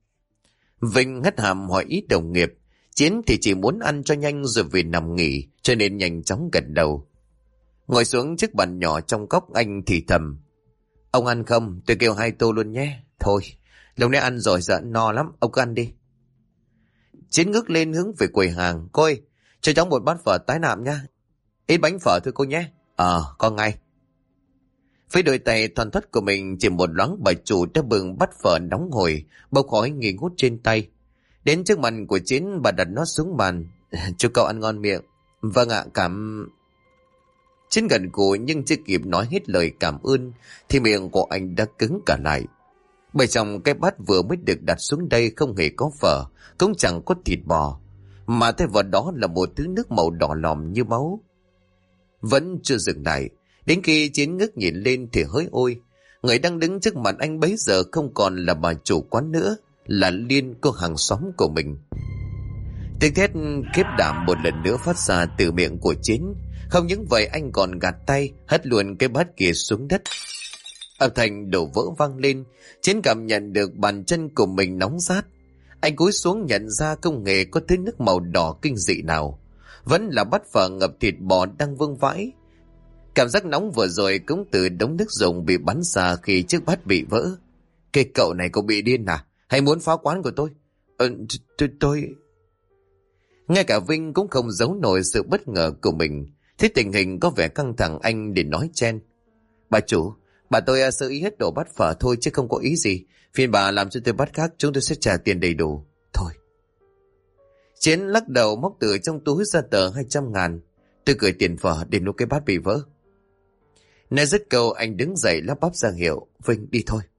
Vinh hất hàm hỏi ý đồng nghiệp. Chiến thì chỉ muốn ăn cho nhanh rồi về nằm nghỉ, cho nên nhanh chóng gật đầu. Ngồi xuống chiếc bàn nhỏ trong góc, anh thì thầm. Ông ăn không? Tôi kêu 2 tô luôn nhé. Thôi, lúc nãy ăn rồi giờ no lắm, ông cứ ăn đi. Chiến ngước lên hướng về quầy hàng. Cô ơi, cho cháu một bát phở tái nạm nha. Ít bánh phở thôi cô nhé. Con ngay. Với đôi tay thoăn thoắt của mình, chỉ một loáng bà chủ đã bưng bát phở nóng hổi, bốc khói nghi ngút trên tay. Đến trước mặt của Chiến, bà đặt nó xuống bàn. Chúc cậu ăn ngon miệng. Vâng ạ, cảm... Chiến gần gù nhưng chưa kịp nói hết lời cảm ơn thì miệng của anh đã cứng cả lại. Bởi trong cái bát vừa mới được đặt xuống đây không hề có phở, cũng chẳng có thịt bò, mà thay vào đó là một thứ nước màu đỏ lòm như máu. Vẫn chưa dừng lại, đến khi Chiến ngước nhìn lên thì hỡi ôi, người đang đứng trước mặt anh bấy giờ không còn là bà chủ quán nữa, là Liên, cô hàng xóm của mình. Tiếng thét khiếp đảm một lần nữa phát ra từ miệng của Chiến. Không những vậy, anh còn gạt tay hất luôn cái bát kia xuống đất. Âm thanh đổ vỡ vang lên. Chiến cảm nhận được bàn chân của mình nóng rát. Anh cúi xuống nhận ra không hề có thứ nước màu đỏ kinh dị nào, vẫn là bát phở ngập thịt bò đang vương vãi. Cảm giác nóng vừa rồi cũng từ đống nước dùng bị bắn ra khi chiếc bát bị vỡ. Cái cậu này có bị điên à? Hay muốn phá quán của tôi? Tôi... Ngay cả Vinh cũng không giấu nổi sự bất ngờ của mình. Thấy tình hình có vẻ căng thẳng, anh để nói chen. Bà chủ, bà tôi sơ ý hết đổ bát phở thôi chứ không có ý gì. Phiền bà làm cho tôi bát khác, chúng tôi sẽ trả tiền đầy đủ. Thôi. Chiến lắc đầu móc từ trong túi ra tờ 200.000. Tôi gửi tiền phở để nuôi cái bát bị vỡ. Nói dứt câu, anh đứng dậy lắp bắp ra hiệu. Vinh, đi thôi.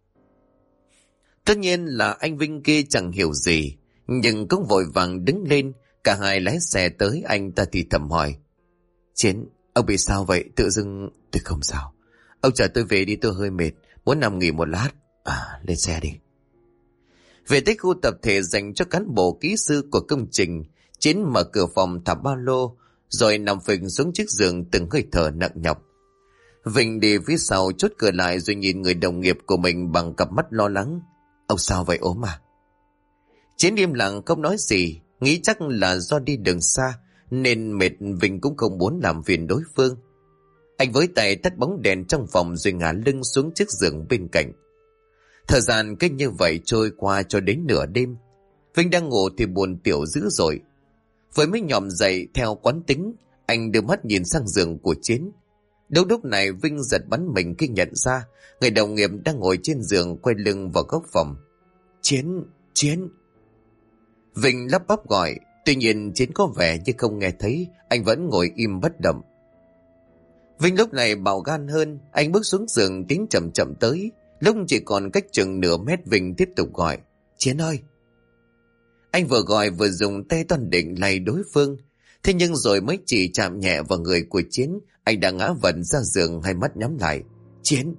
Tất nhiên là anh Vinh kia chẳng hiểu gì, nhưng cũng vội vàng đứng lên. Cả hai lái xe tới, anh ta thì thầm hỏi. Chiến, ông bị sao vậy? Tự dưng... Tôi không sao. Ông chở tôi về đi, tôi hơi mệt, muốn nằm nghỉ một lát. Lên xe đi. Về tới khu tập thể dành cho cán bộ kỹ sư của công trình, Chiến mở cửa phòng thả ba lô, rồi nằm phình xuống chiếc giường từng hơi thở nặng nhọc. Vinh đi phía sau chốt cửa lại rồi nhìn người đồng nghiệp của mình bằng cặp mắt lo lắng. Ông sao vậy, ốm à? Chiến im lặng không nói gì, nghĩ chắc là do đi đường xa nên mệt. Vinh cũng không muốn làm phiền đối phương. Anh với tay tắt bóng đèn trong phòng rồi ngả lưng xuống chiếc giường bên cạnh. Thời gian cứ như vậy trôi qua cho đến nửa đêm. Vinh đang ngủ thì buồn tiểu dữ dội. Với mới nhòm dậy theo quán tính, anh đưa mắt nhìn sang giường của Chiến. Đúng lúc này Vinh giật bắn mình khi nhận ra người đồng nghiệp đang ngồi trên giường quay lưng vào góc phòng. Chiến, Chiến. Vinh lắp bắp gọi, tuy nhiên Chiến có vẻ như không nghe thấy, anh vẫn ngồi im bất động. Vinh lúc này bạo gan hơn, anh bước xuống giường tiến chậm chậm tới. Lúc chỉ còn cách chừng nửa mét, Vinh tiếp tục gọi. Chiến ơi! Anh vừa gọi vừa dùng tay toan định lay đối phương. Thế nhưng rồi mới chỉ chạm nhẹ vào người của Chiến, anh đã ngã vật ra giường, hai mắt nhắm lại. Chiến!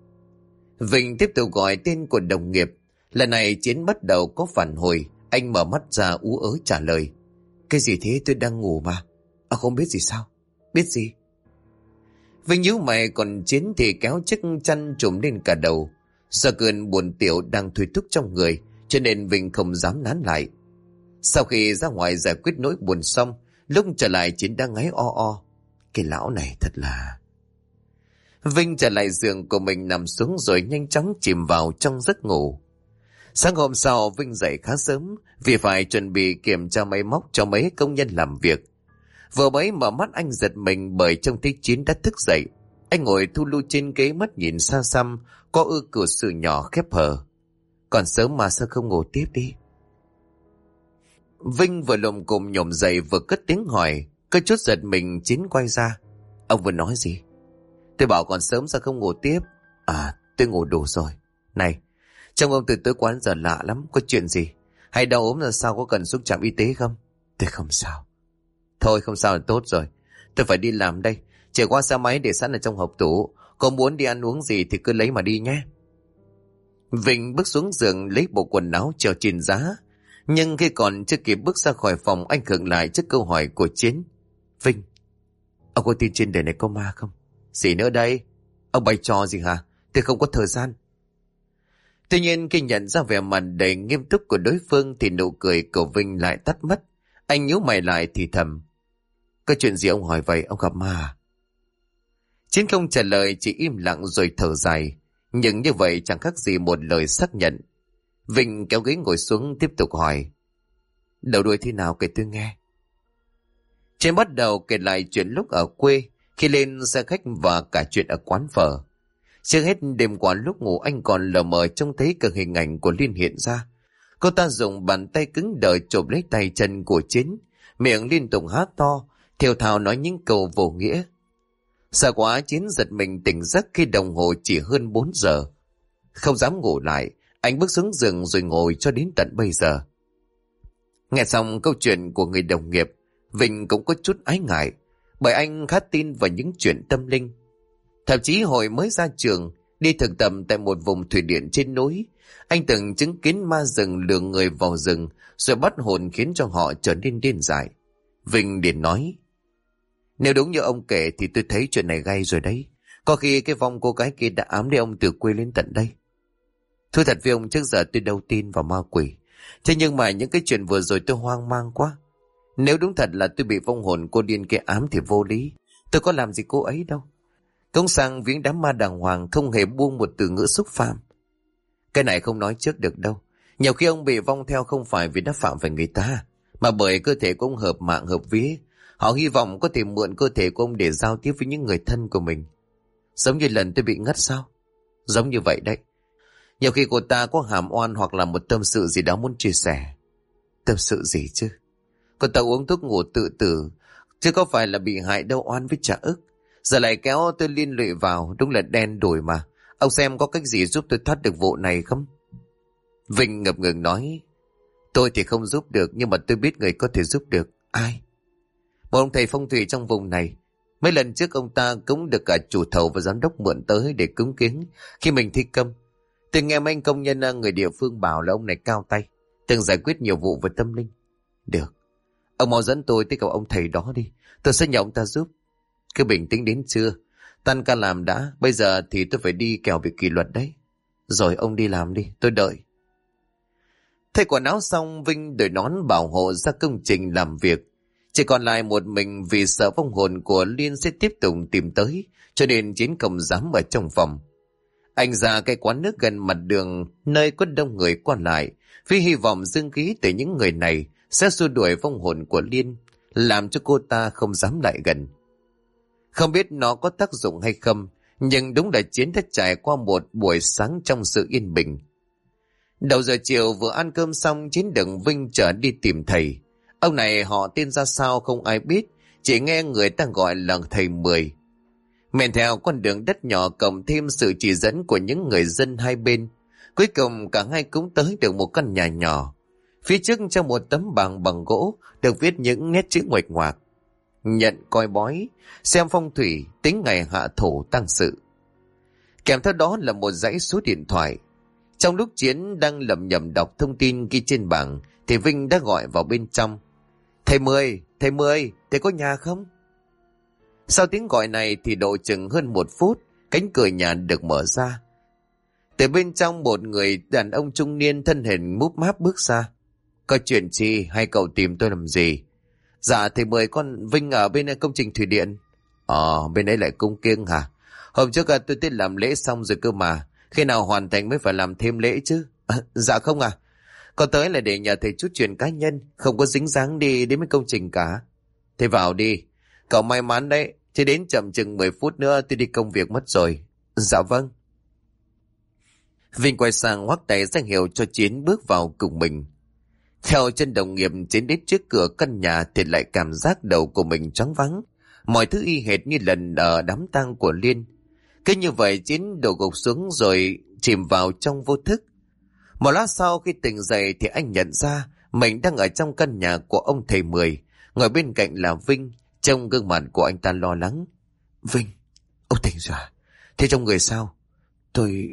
Vinh tiếp tục gọi tên của đồng nghiệp. Lần này Chiến bắt đầu có phản hồi. Anh mở mắt ra ú ớ trả lời. Cái gì thế, tôi đang ngủ mà. Không biết gì sao? Biết gì? Vinh nhíu mày, còn Chiến thì kéo chiếc chăn trùm lên cả đầu. Do cơn buồn tiểu đang thôi thúc trong người, cho nên Vinh không dám nán lại. Sau khi ra ngoài giải quyết nỗi buồn xong, lúc trở lại Chiến đang ngáy o o. Cái lão này thật là... Vinh trở lại giường của mình nằm xuống rồi nhanh chóng chìm vào trong giấc ngủ. Sáng hôm sau Vinh dậy khá sớm vì phải chuẩn bị kiểm tra máy móc cho mấy công nhân làm việc. Vừa mới mở mắt anh giật mình bởi trông thấy Chiến đã thức dậy. Anh ngồi thu lu trên ghế, mắt nhìn xa xăm có cửa sổ nhỏ khép hờ. Còn sớm mà sao không ngủ tiếp đi? Vinh vừa lồm cồm nhổm dậy vừa cất tiếng hỏi. Có chút giật mình, Chiến quay ra. Ông vừa nói gì? Tôi bảo còn sớm sao không ngủ tiếp? Tôi ngủ đủ rồi. Này, trông ông từ tối quán giờ lạ lắm, có chuyện gì? Hay đau ốm là sao, có cần xuống trạm y tế không? Tôi không sao. Thôi không sao là tốt rồi. Tôi phải đi làm đây. Chìa khóa xe máy để sẵn ở trong hộp tủ. Có muốn đi ăn uống gì thì cứ lấy mà đi nhé. Vinh bước xuống giường lấy bộ quần áo treo trên giá. Nhưng khi còn chưa kịp bước ra khỏi phòng, anh khựng lại trước câu hỏi của Chiến. Vinh, ông có tin trên đời này có ma không? Gì nữa đây? Ông bày trò gì hả? Tôi không có thời gian. Tuy nhiên khi nhận ra vẻ mặt đầy nghiêm túc của đối phương thì nụ cười của Vinh lại tắt mất. Anh nhíu mày lại thì thầm. Có chuyện gì ông hỏi vậy, ông gặp ma à? Chiến không trả lời, chỉ im lặng rồi thở dài. Nhưng như vậy chẳng khác gì một lời xác nhận. Vinh kéo ghế ngồi xuống tiếp tục hỏi. Đầu đuôi thế nào kể tôi nghe. Chiến bắt đầu kể lại chuyện lúc ở quê, khi lên xe khách và cả chuyện ở quán phở. Trước hết đêm qua lúc ngủ anh còn lờ mờ trông thấy cả hình ảnh của Liên hiện ra. Cô ta dùng bàn tay cứng đờ chộp lấy tay chân của Chiến, miệng liên tục há to, thều thào nói những câu vô nghĩa. Sợ quá Chiến giật mình tỉnh giấc khi đồng hồ chỉ hơn 4 giờ. Không dám ngủ lại, Anh bước xuống giường rồi ngồi cho đến tận bây giờ. Nghe xong câu chuyện của người đồng nghiệp, Vinh cũng có chút ái ngại, bởi anh khá tin vào những chuyện tâm linh. Thậm chí hồi mới ra trường, đi thực tập tại một vùng thủy điện trên núi, anh từng chứng kiến ma rừng lừa người vào rừng rồi bắt hồn khiến cho họ trở nên điên dại. Vinh liền nói, nếu đúng như ông kể thì tôi thấy chuyện này gay rồi đấy. Có khi cái vong cô gái kia đã ám để ông từ quê lên tận đây. Thưa thật với ông, trước giờ tôi đâu tin vào ma quỷ. Thế nhưng mà những cái chuyện vừa rồi tôi hoang mang quá. Nếu đúng thật là tôi bị vong hồn cô điên kia ám thì vô lý. Tôi có làm gì cô ấy đâu. Công sang viếng đám ma đàng hoàng, không hề buông một từ ngữ xúc phạm. Cái này không nói trước được đâu. Nhiều khi ông bị vong theo không phải vì đã phạm phải người ta, mà bởi cơ thể của ông hợp mạng hợp vía. Họ hy vọng có thể mượn cơ thể của ông để giao tiếp với những người thân của mình. Giống như lần tôi bị ngất sao? Giống như vậy đấy. Nhiều khi cô ta có hàm oan hoặc là một tâm sự gì đó muốn chia sẻ. Tâm sự gì chứ? Cô ta uống thuốc ngủ tự tử, chứ có phải là bị hại đâu, oan với trả ức. Giờ lại kéo tôi liên lụy vào, đúng là đen đủi mà. Ông xem có cách gì giúp tôi thoát được vụ này không? Vinh ngập ngừng nói, tôi thì không giúp được, nhưng mà tôi biết người có thể giúp được. Ai? Một ông thầy phong thủy trong vùng này. Mấy lần trước ông ta cũng được cả chủ thầu và giám đốc mượn tới để cúng kiến khi mình thi công. Tôi nghe mấy anh công nhân người địa phương bảo là ông này cao tay, từng giải quyết nhiều vụ về tâm linh. Được, ông mau dẫn tôi tới gặp ông thầy đó đi, tôi sẽ nhờ ông ta giúp. Cứ bình tĩnh đến trưa, tan ca làm đã, bây giờ thì tôi phải đi kèo việc kỷ luật đấy. Rồi ông đi làm đi, tôi đợi. Thay quần áo xong, Vinh đội nón bảo hộ ra công trình làm việc. Chỉ còn lại một mình vì sợ vong hồn của Liên sẽ tiếp tục tìm tới, cho nên Chiến không dám ở trong phòng. Anh ra cái quán nước gần mặt đường, nơi có đông người qua lại, vì hy vọng dương khí từ những người này sẽ xua đuổi vong hồn của Liên, làm cho cô ta không dám lại gần. Không biết nó có tác dụng hay không, nhưng đúng là Chiến đã trải qua một buổi sáng trong sự yên bình. Đầu giờ chiều vừa ăn cơm xong, Chiến đừng Vinh trở đi tìm thầy. Ông này họ tên ra sao không ai biết, chỉ nghe người ta gọi là thầy Mười. Men theo con đường đất nhỏ cộng thêm sự chỉ dẫn của những người dân hai bên, cuối cùng cả hai cũng tới được một căn nhà nhỏ. Phía trước trong một tấm bảng bằng gỗ được viết những nét chữ nguệch ngoạc: nhận coi bói, xem phong thủy, tính ngày hạ thổ tăng sự. Kèm theo đó là một dãy số điện thoại. Trong lúc Chiến đang lẩm nhẩm đọc thông tin ghi trên bảng thì Vinh đã gọi vào bên trong. Thầy Mười, thầy có nhà không? Sau tiếng gọi này thì độ chừng hơn 1 phút, cánh cửa nhà được mở ra. Từ bên trong một người đàn ông trung niên thân hình múp máp bước ra. Có chuyện gì hay cậu tìm tôi làm gì? Dạ thầy Mười, con Vinh ở bên công trình thủy điện. Bên ấy lại cung kiêng hả? Hôm trước tôi tới làm lễ xong rồi cơ mà. Khi nào hoàn thành mới phải làm thêm lễ chứ? Dạ không à. Con tới là để nhờ thầy chút chuyện cá nhân, không có dính dáng đi đến mấy công trình cả. Thế vào đi. Cậu may mắn đấy, chứ đến chậm chừng 10 phút nữa tôi đi công việc mất rồi. Dạ vâng. Vinh quay sang ngoắc tay ra hiệu cho Chiến bước vào cùng mình. Theo chân đồng nghiệp, Chiến đến trước cửa căn nhà thì lại cảm giác đầu của mình choáng váng. Mọi thứ y hệt như lần ở đám tang của Liên. Cứ như vậy Chiến đổ gục xuống rồi chìm vào trong vô thức. Một lát sau khi tỉnh dậy thì anh nhận ra mình đang ở trong căn nhà của ông thầy Mười. Ngồi bên cạnh là Vinh, trông gương mặt của anh ta lo lắng. Vinh, ông tỉnh rồi à? Thế trong người sao? Tôi...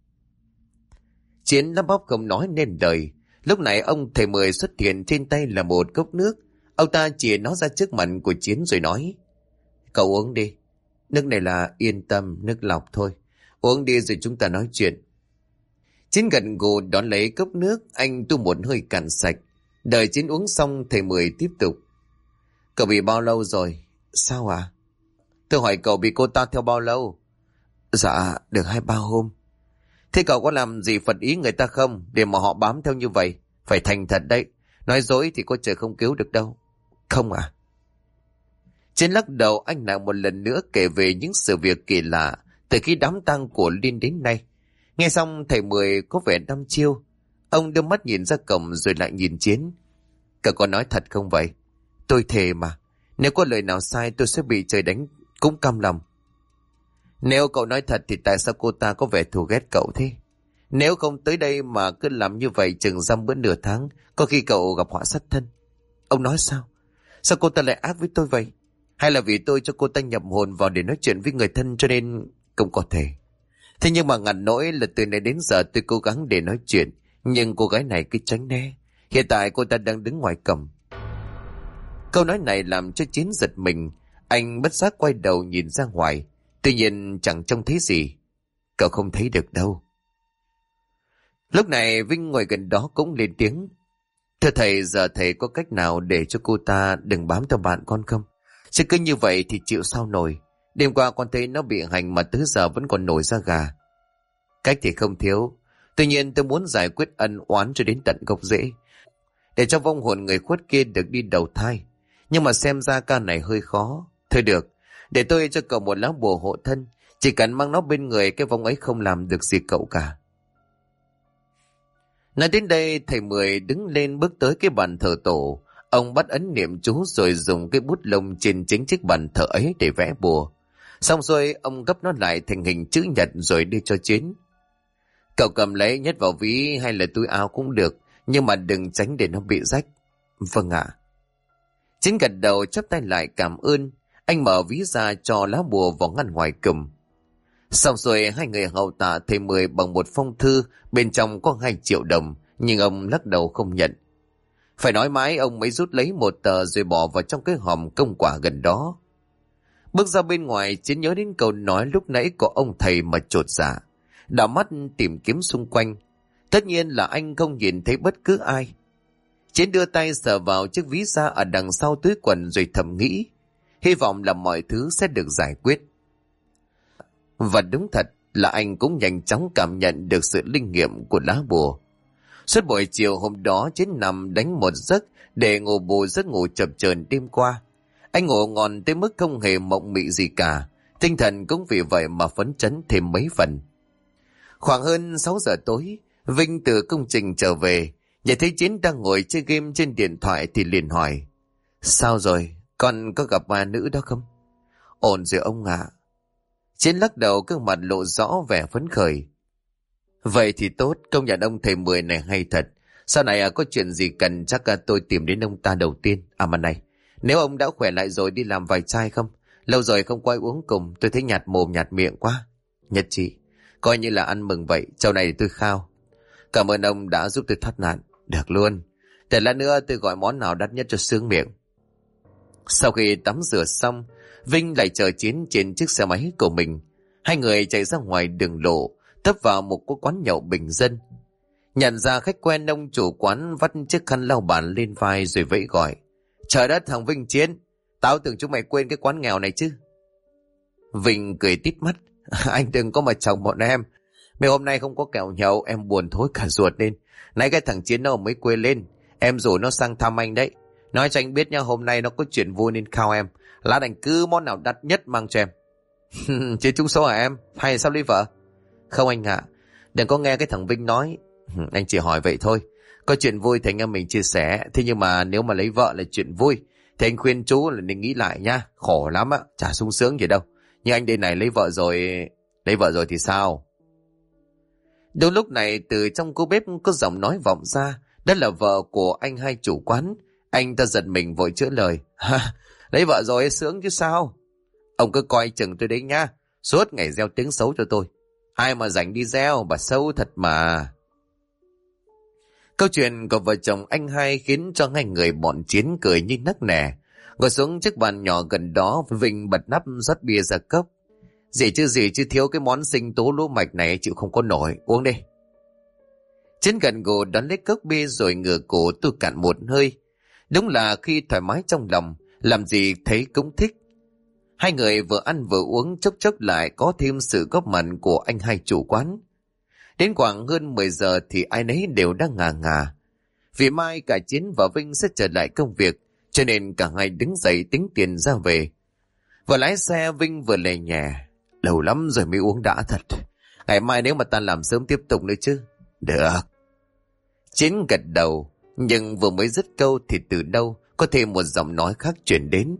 Chiến lắp bắp không nói nên lời. Lúc này ông thầy Mười xuất hiện, trên tay là một cốc nước. Ông ta chỉ nó ra trước mặt của Chiến rồi nói: cậu uống đi. Nước này là yên tâm, nước lọc thôi. Uống đi rồi chúng ta nói chuyện. Chiến gật gù đón lấy cốc nước, anh tu một hơi cạn sạch. Đợi Chiến uống xong, thầy Mười tiếp tục: cậu bị bao lâu rồi? Sao à? Tôi hỏi cậu bị cô ta theo bao lâu? Dạ, được 2-3 hôm. Thế cậu có làm gì phật ý người ta không, để mà họ bám theo như vậy? Phải thành thật đấy. Nói dối thì có trời không cứu được đâu. Không à? Chiến lắc đầu, anh lại một lần nữa kể về những sự việc kỳ lạ từ khi đám tang của Liên đến nay. Nghe xong thầy Mười có vẻ đăm chiêu. Ông đưa mắt nhìn ra cổng rồi lại nhìn Chiến. Cậu có nói thật không vậy? Tôi thề mà. Nếu có lời nào sai tôi sẽ bị trời đánh cũng cam lòng. Nếu cậu nói thật thì tại sao cô ta có vẻ thù ghét cậu thế? Nếu không tới đây mà cứ làm như vậy chừng dăm bữa nửa tháng, có khi cậu gặp họa sát thân. Ông nói sao? Sao cô ta lại ác với tôi vậy? Hay là vì tôi cho cô ta nhập hồn vào để nói chuyện với người thân cho nên không có thể. Thế nhưng mà ngặt nỗi là từ nay đến giờ tôi cố gắng để nói chuyện, nhưng cô gái này cứ tránh né. Hiện tại cô ta đang đứng ngoài cổng. Câu nói này làm cho Chiến giật mình. Anh bất giác quay đầu nhìn ra ngoài. Tuy nhiên chẳng trông thấy gì. Cậu không thấy được đâu. Lúc này Vinh ngồi gần đó cũng lên tiếng. Thưa thầy, giờ thầy có cách nào để cho cô ta đừng bám theo bạn con không? Chứ cứ như vậy thì chịu sao nổi. Đêm qua con thấy nó bị hành mà tới giờ vẫn còn nổi da gà. Cách thì không thiếu. Tuy nhiên tôi muốn giải quyết ân oán cho đến tận gốc rễ, để cho vong hồn người khuất kia được đi đầu thai. Nhưng mà xem ra ca này hơi khó. Thôi được, để tôi cho cậu một lá bùa hộ thân. Chỉ cần mang nó bên người, cái vong ấy không làm được gì cậu cả. Nói đến đây, thầy Mười đứng lên bước tới cái bàn thờ tổ. Ông bắt ấn niệm chú rồi dùng cái bút lông trên chính chiếc bàn thờ ấy để vẽ bùa. Xong rồi ông gấp nó lại thành hình chữ nhật rồi đưa cho Chiến. Cậu cầm lấy nhét vào ví hay là túi áo cũng được, nhưng mà đừng tránh để nó bị rách. Vâng ạ. Chiến gật đầu chắp tay lại cảm ơn. Anh mở ví ra cho lá bùa vào ngăn ngoài cầm. Xong rồi hai người hầu tạ thầy Mười bằng một phong thư, bên trong có 2 triệu đồng, nhưng ông lắc đầu không nhận. Phải nói mãi ông mới rút lấy một tờ rồi bỏ vào trong cái hòm công quả gần đó. Bước ra bên ngoài, Chiến nhớ đến câu nói lúc nãy của ông thầy mà chột dạ. Đảo mắt tìm kiếm xung quanh. Tất nhiên là anh không nhìn thấy bất cứ ai. Chiến đưa tay sờ vào chiếc ví da ở đằng sau túi quần rồi thầm nghĩ, hy vọng là mọi thứ sẽ được giải quyết. Và đúng thật là anh cũng nhanh chóng cảm nhận được sự linh nghiệm của lá bùa. Suốt buổi chiều hôm đó, Chiến nằm đánh một giấc để ngủ bù giấc ngủ chập chờn đêm qua. Anh ngủ ngon tới mức không hề mộng mị gì cả, tinh thần cũng vì vậy mà phấn chấn thêm mấy phần. Khoảng hơn 6 giờ tối, Vinh từ công trình trở về, nhìn thấy Chiến đang ngồi chơi game trên điện thoại thì liền hỏi, sao rồi, con có gặp ma nữ đó không? Ổn rồi ông ạ. Chiến lắc đầu, gương mặt lộ rõ vẻ phấn khởi. Vậy thì tốt, công nhận ông thầy Mười này hay thật. Sau này có chuyện gì cần chắc tôi tìm đến ông ta đầu tiên. À mà này, nếu ông đã khỏe lại rồi đi làm vài chai không? Lâu rồi không quay uống cùng, tôi thấy nhạt mồm nhạt miệng quá. Nhất trí, coi như là ăn mừng vậy, sau này tôi khao. Cảm ơn ông đã giúp tôi thoát nạn. Được luôn, để lát nữa tôi gọi món nào đắt nhất cho sướng miệng. Sau khi tắm rửa xong, Vinh lại chờ Chiến trên chiếc xe máy của mình. Hai người chạy ra ngoài đường lộ, tấp vào một cái quán nhậu bình dân. Nhận ra khách quen, ông chủ quán vắt chiếc khăn lau bàn lên vai rồi vẫy gọi. Trời đất, thằng Vinh Chiến, tao tưởng chúng mày quên cái quán nghèo này chứ. Vinh cười tít mắt. Anh đừng có mà chồng bọn em. Mấy hôm nay không có kẹo nhậu, em buồn thối cả ruột lên. Nãy cái thằng Chiến nó mới quên lên, em rủ nó sang thăm anh đấy. Nói cho anh biết nha, hôm nay nó có chuyện vui nên khao em. Lát anh cứ món nào đắt nhất mang cho em. Chứ trúng số hả em? Hay sắp lấy vợ? Không anh ạ, đừng có nghe cái thằng Vinh nói. Anh chỉ hỏi vậy thôi. Có chuyện vui thì anh em mình chia sẻ. Thế nhưng mà nếu mà lấy vợ là chuyện vui thì anh khuyên chú là nên nghĩ lại nha. Khổ lắm á, chả sung sướng gì đâu. Nhưng anh đây này, lấy vợ rồi thì sao? Đúng lúc này từ trong cô bếp có giọng nói vọng ra. Đó là vợ của anh hai chủ quán. Anh ta giật mình vội chữa lời. Lấy vợ rồi sướng chứ sao? Ông cứ coi chừng tôi đấy nhá. Suốt ngày gieo tiếng xấu cho tôi. Ai mà rảnh đi gieo, bà xấu thật mà. Câu chuyện của vợ chồng anh hai khiến cho hai người bọn Chiến cười như nấc nẻ. Ngồi xuống chiếc bàn nhỏ gần đó, Vinh bật nắp rót bia ra cốc. Gì chứ thiếu cái món sinh tố lúa mạch này chịu không có nổi, uống đi. Chiến gần gù đón lấy cốc bia rồi ngửa cổ tôi cạn một hơi. Đúng là khi thoải mái trong lòng, làm gì thấy cũng thích. Hai người vừa ăn vừa uống, chốc chốc lại có thêm sự góp mặt của anh hai chủ quán. Đến khoảng hơn 10 giờ thì ai nấy đều đang ngà ngà. Vì mai cả Chiến và Vinh sẽ trở lại công việc, cho nên cả hai đứng dậy tính tiền ra về. Vừa lái xe Vinh vừa lề nhẹ. Lâu lắm rồi mới uống đã thật. Ngày mai nếu mà ta làm sớm tiếp tục nữa chứ. Được. Chiến gật đầu, nhưng vừa mới dứt câu thì từ đâu có thêm một giọng nói khác chuyển đến.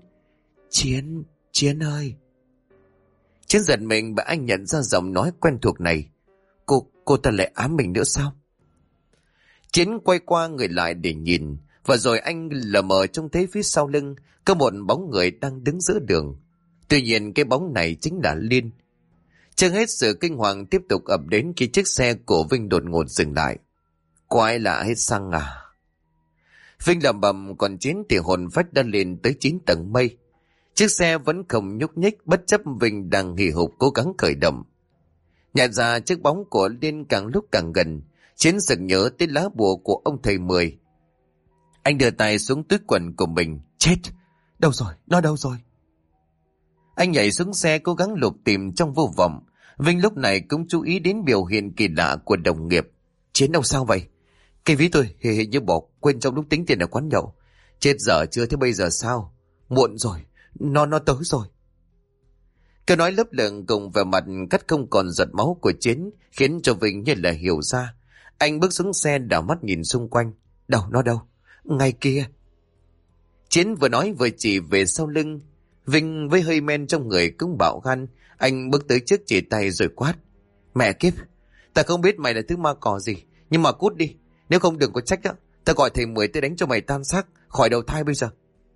Chiến ơi. Chiến giật mình bởi anh nhận ra giọng nói quen thuộc này. Cô ta lại ám mình nữa sao? Chiến quay qua người lại để nhìn, và rồi anh lờ mờ trông thấy phía sau lưng có một bóng người đang đứng giữa đường. Tuy nhiên cái bóng này chính là Liên. Chưa hết sự kinh hoàng tiếp tục ập đến khi chiếc xe của Vinh đột ngột dừng lại. Có ai lạ hết xăng à? Vinh lẩm bẩm, còn Chiến thì hồn phách đã lên tới 9 tầng mây. Chiếc xe vẫn không nhúc nhích, bất chấp Vinh đang hì hục cố gắng khởi động. Nhận ra chiếc bóng của Liên càng lúc càng gần, Chiến sực nhớ tới lá bùa của ông thầy Mười. Anh đưa tay xuống túi quần của mình. Chết! Đâu rồi? Nó đâu rồi? Anh nhảy xuống xe cố gắng lục tìm trong vô vọng. Vinh lúc này cũng chú ý đến biểu hiện kỳ lạ của đồng nghiệp. Chiến đâu sao vậy? Cái ví tôi hình như bỏ quên trong lúc tính tiền ở quán nhậu. Chết dở chưa, thế bây giờ sao? Muộn rồi, nó tới rồi. Câu nói lấp lửng cùng vẻ mặt cắt không còn giọt máu của Chiến khiến cho Vinh như là hiểu ra. Anh bước xuống xe đảo mắt nhìn xung quanh. Đâu, nó đâu? Ngay kia. Chiến vừa nói vừa chỉ về sau lưng. Vinh với hơi men trong người cũng bạo gan. Anh bước tới trước chỉ tay rồi quát. Mẹ kiếp, ta không biết mày là thứ ma cỏ gì, nhưng mà cút đi. Nếu không đừng có trách đó, ta gọi thầy Mười tới đánh cho mày tan xác khỏi đầu thai bây giờ.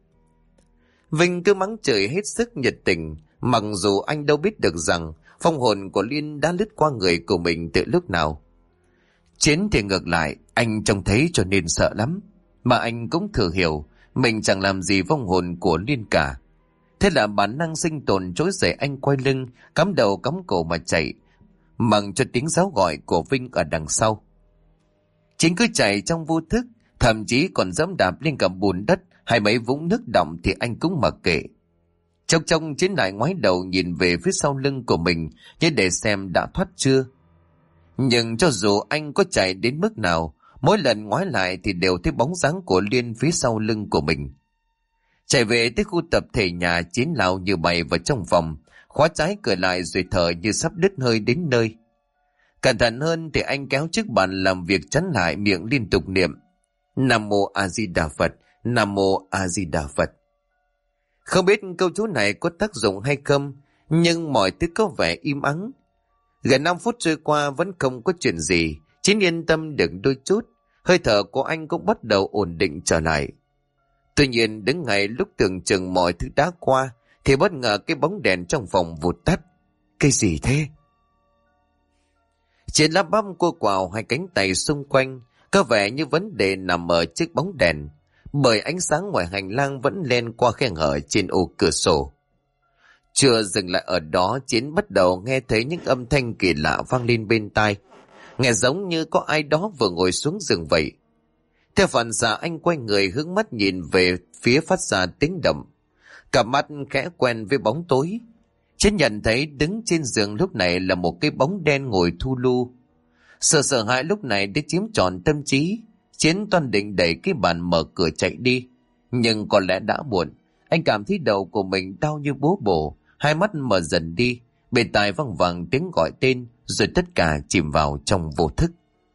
Vinh cứ mắng chửi hết sức nhiệt tình, mặc dù anh đâu biết được rằng phong hồn của Liên đã lướt qua người của mình từ lúc nào. Chiến thì ngược lại, anh trông thấy cho nên sợ lắm, mà anh cũng thừa hiểu mình chẳng làm gì vong hồn của Liên cả. Thế là bản năng sinh tồn trỗi dậy, anh quay lưng, cắm đầu cắm cổ mà chạy, mặc cho tiếng giáo gọi của Vinh ở đằng sau. Chính cứ chạy trong vô thức, thậm chí còn dẫm đạp lên cả bùn đất hay mấy vũng nước đọng thì anh cũng mặc kệ. Trong trong Chiến lại ngoái đầu nhìn về phía sau lưng của mình như để xem đã thoát chưa. Nhưng cho dù anh có chạy đến mức nào, mỗi lần ngoái lại thì đều thấy bóng dáng của Liên phía sau lưng của mình. Chạy về tới khu tập thể nhà, Chiến lao như bay vào trong phòng, khóa trái cửa lại rồi thở như sắp đứt hơi đến nơi. Cẩn thận hơn thì anh kéo chiếc bàn làm việc chắn lại, miệng liên tục niệm Nam Mô A Di Đà Phật, Nam Mô A Di Đà Phật. Không biết câu chú này có tác dụng hay không, nhưng mọi thứ có vẻ im ắng. Gần 5 phút trôi qua vẫn không có chuyện gì. Chiến yên tâm được đôi chút, hơi thở của anh cũng bắt đầu ổn định trở lại. Tuy nhiên đến ngày lúc tưởng chừng mọi thứ đã qua thì bất ngờ cái bóng đèn trong phòng vụt tắt. Cái gì thế? Chiến lắp bắp cô quào hai cánh tay xung quanh, có vẻ như vấn đề nằm ở chiếc bóng đèn, bởi ánh sáng ngoài hành lang vẫn len qua khe hở trên ô cửa sổ. Chưa dừng lại ở đó, Chiến bắt đầu nghe thấy những âm thanh kỳ lạ vang lên bên tai, nghe giống như có ai đó vừa ngồi xuống giường vậy. Theo phản xạ anh quay người hướng mắt nhìn về phía phát ra tiếng động, cặp mắt khẽ quen với bóng tối. Chiến nhận thấy đứng trên giường lúc này là một cái bóng đen ngồi thu lu. Sợ hãi lúc này đã chiếm trọn tâm trí. Chiến toan định đẩy cái bàn mở cửa chạy đi, nhưng có lẽ đã muộn. Anh cảm thấy đầu của mình đau như búa bổ, hai mắt mở dần đi, bên tai văng vẳng tiếng gọi tên, rồi tất cả chìm vào trong vô thức.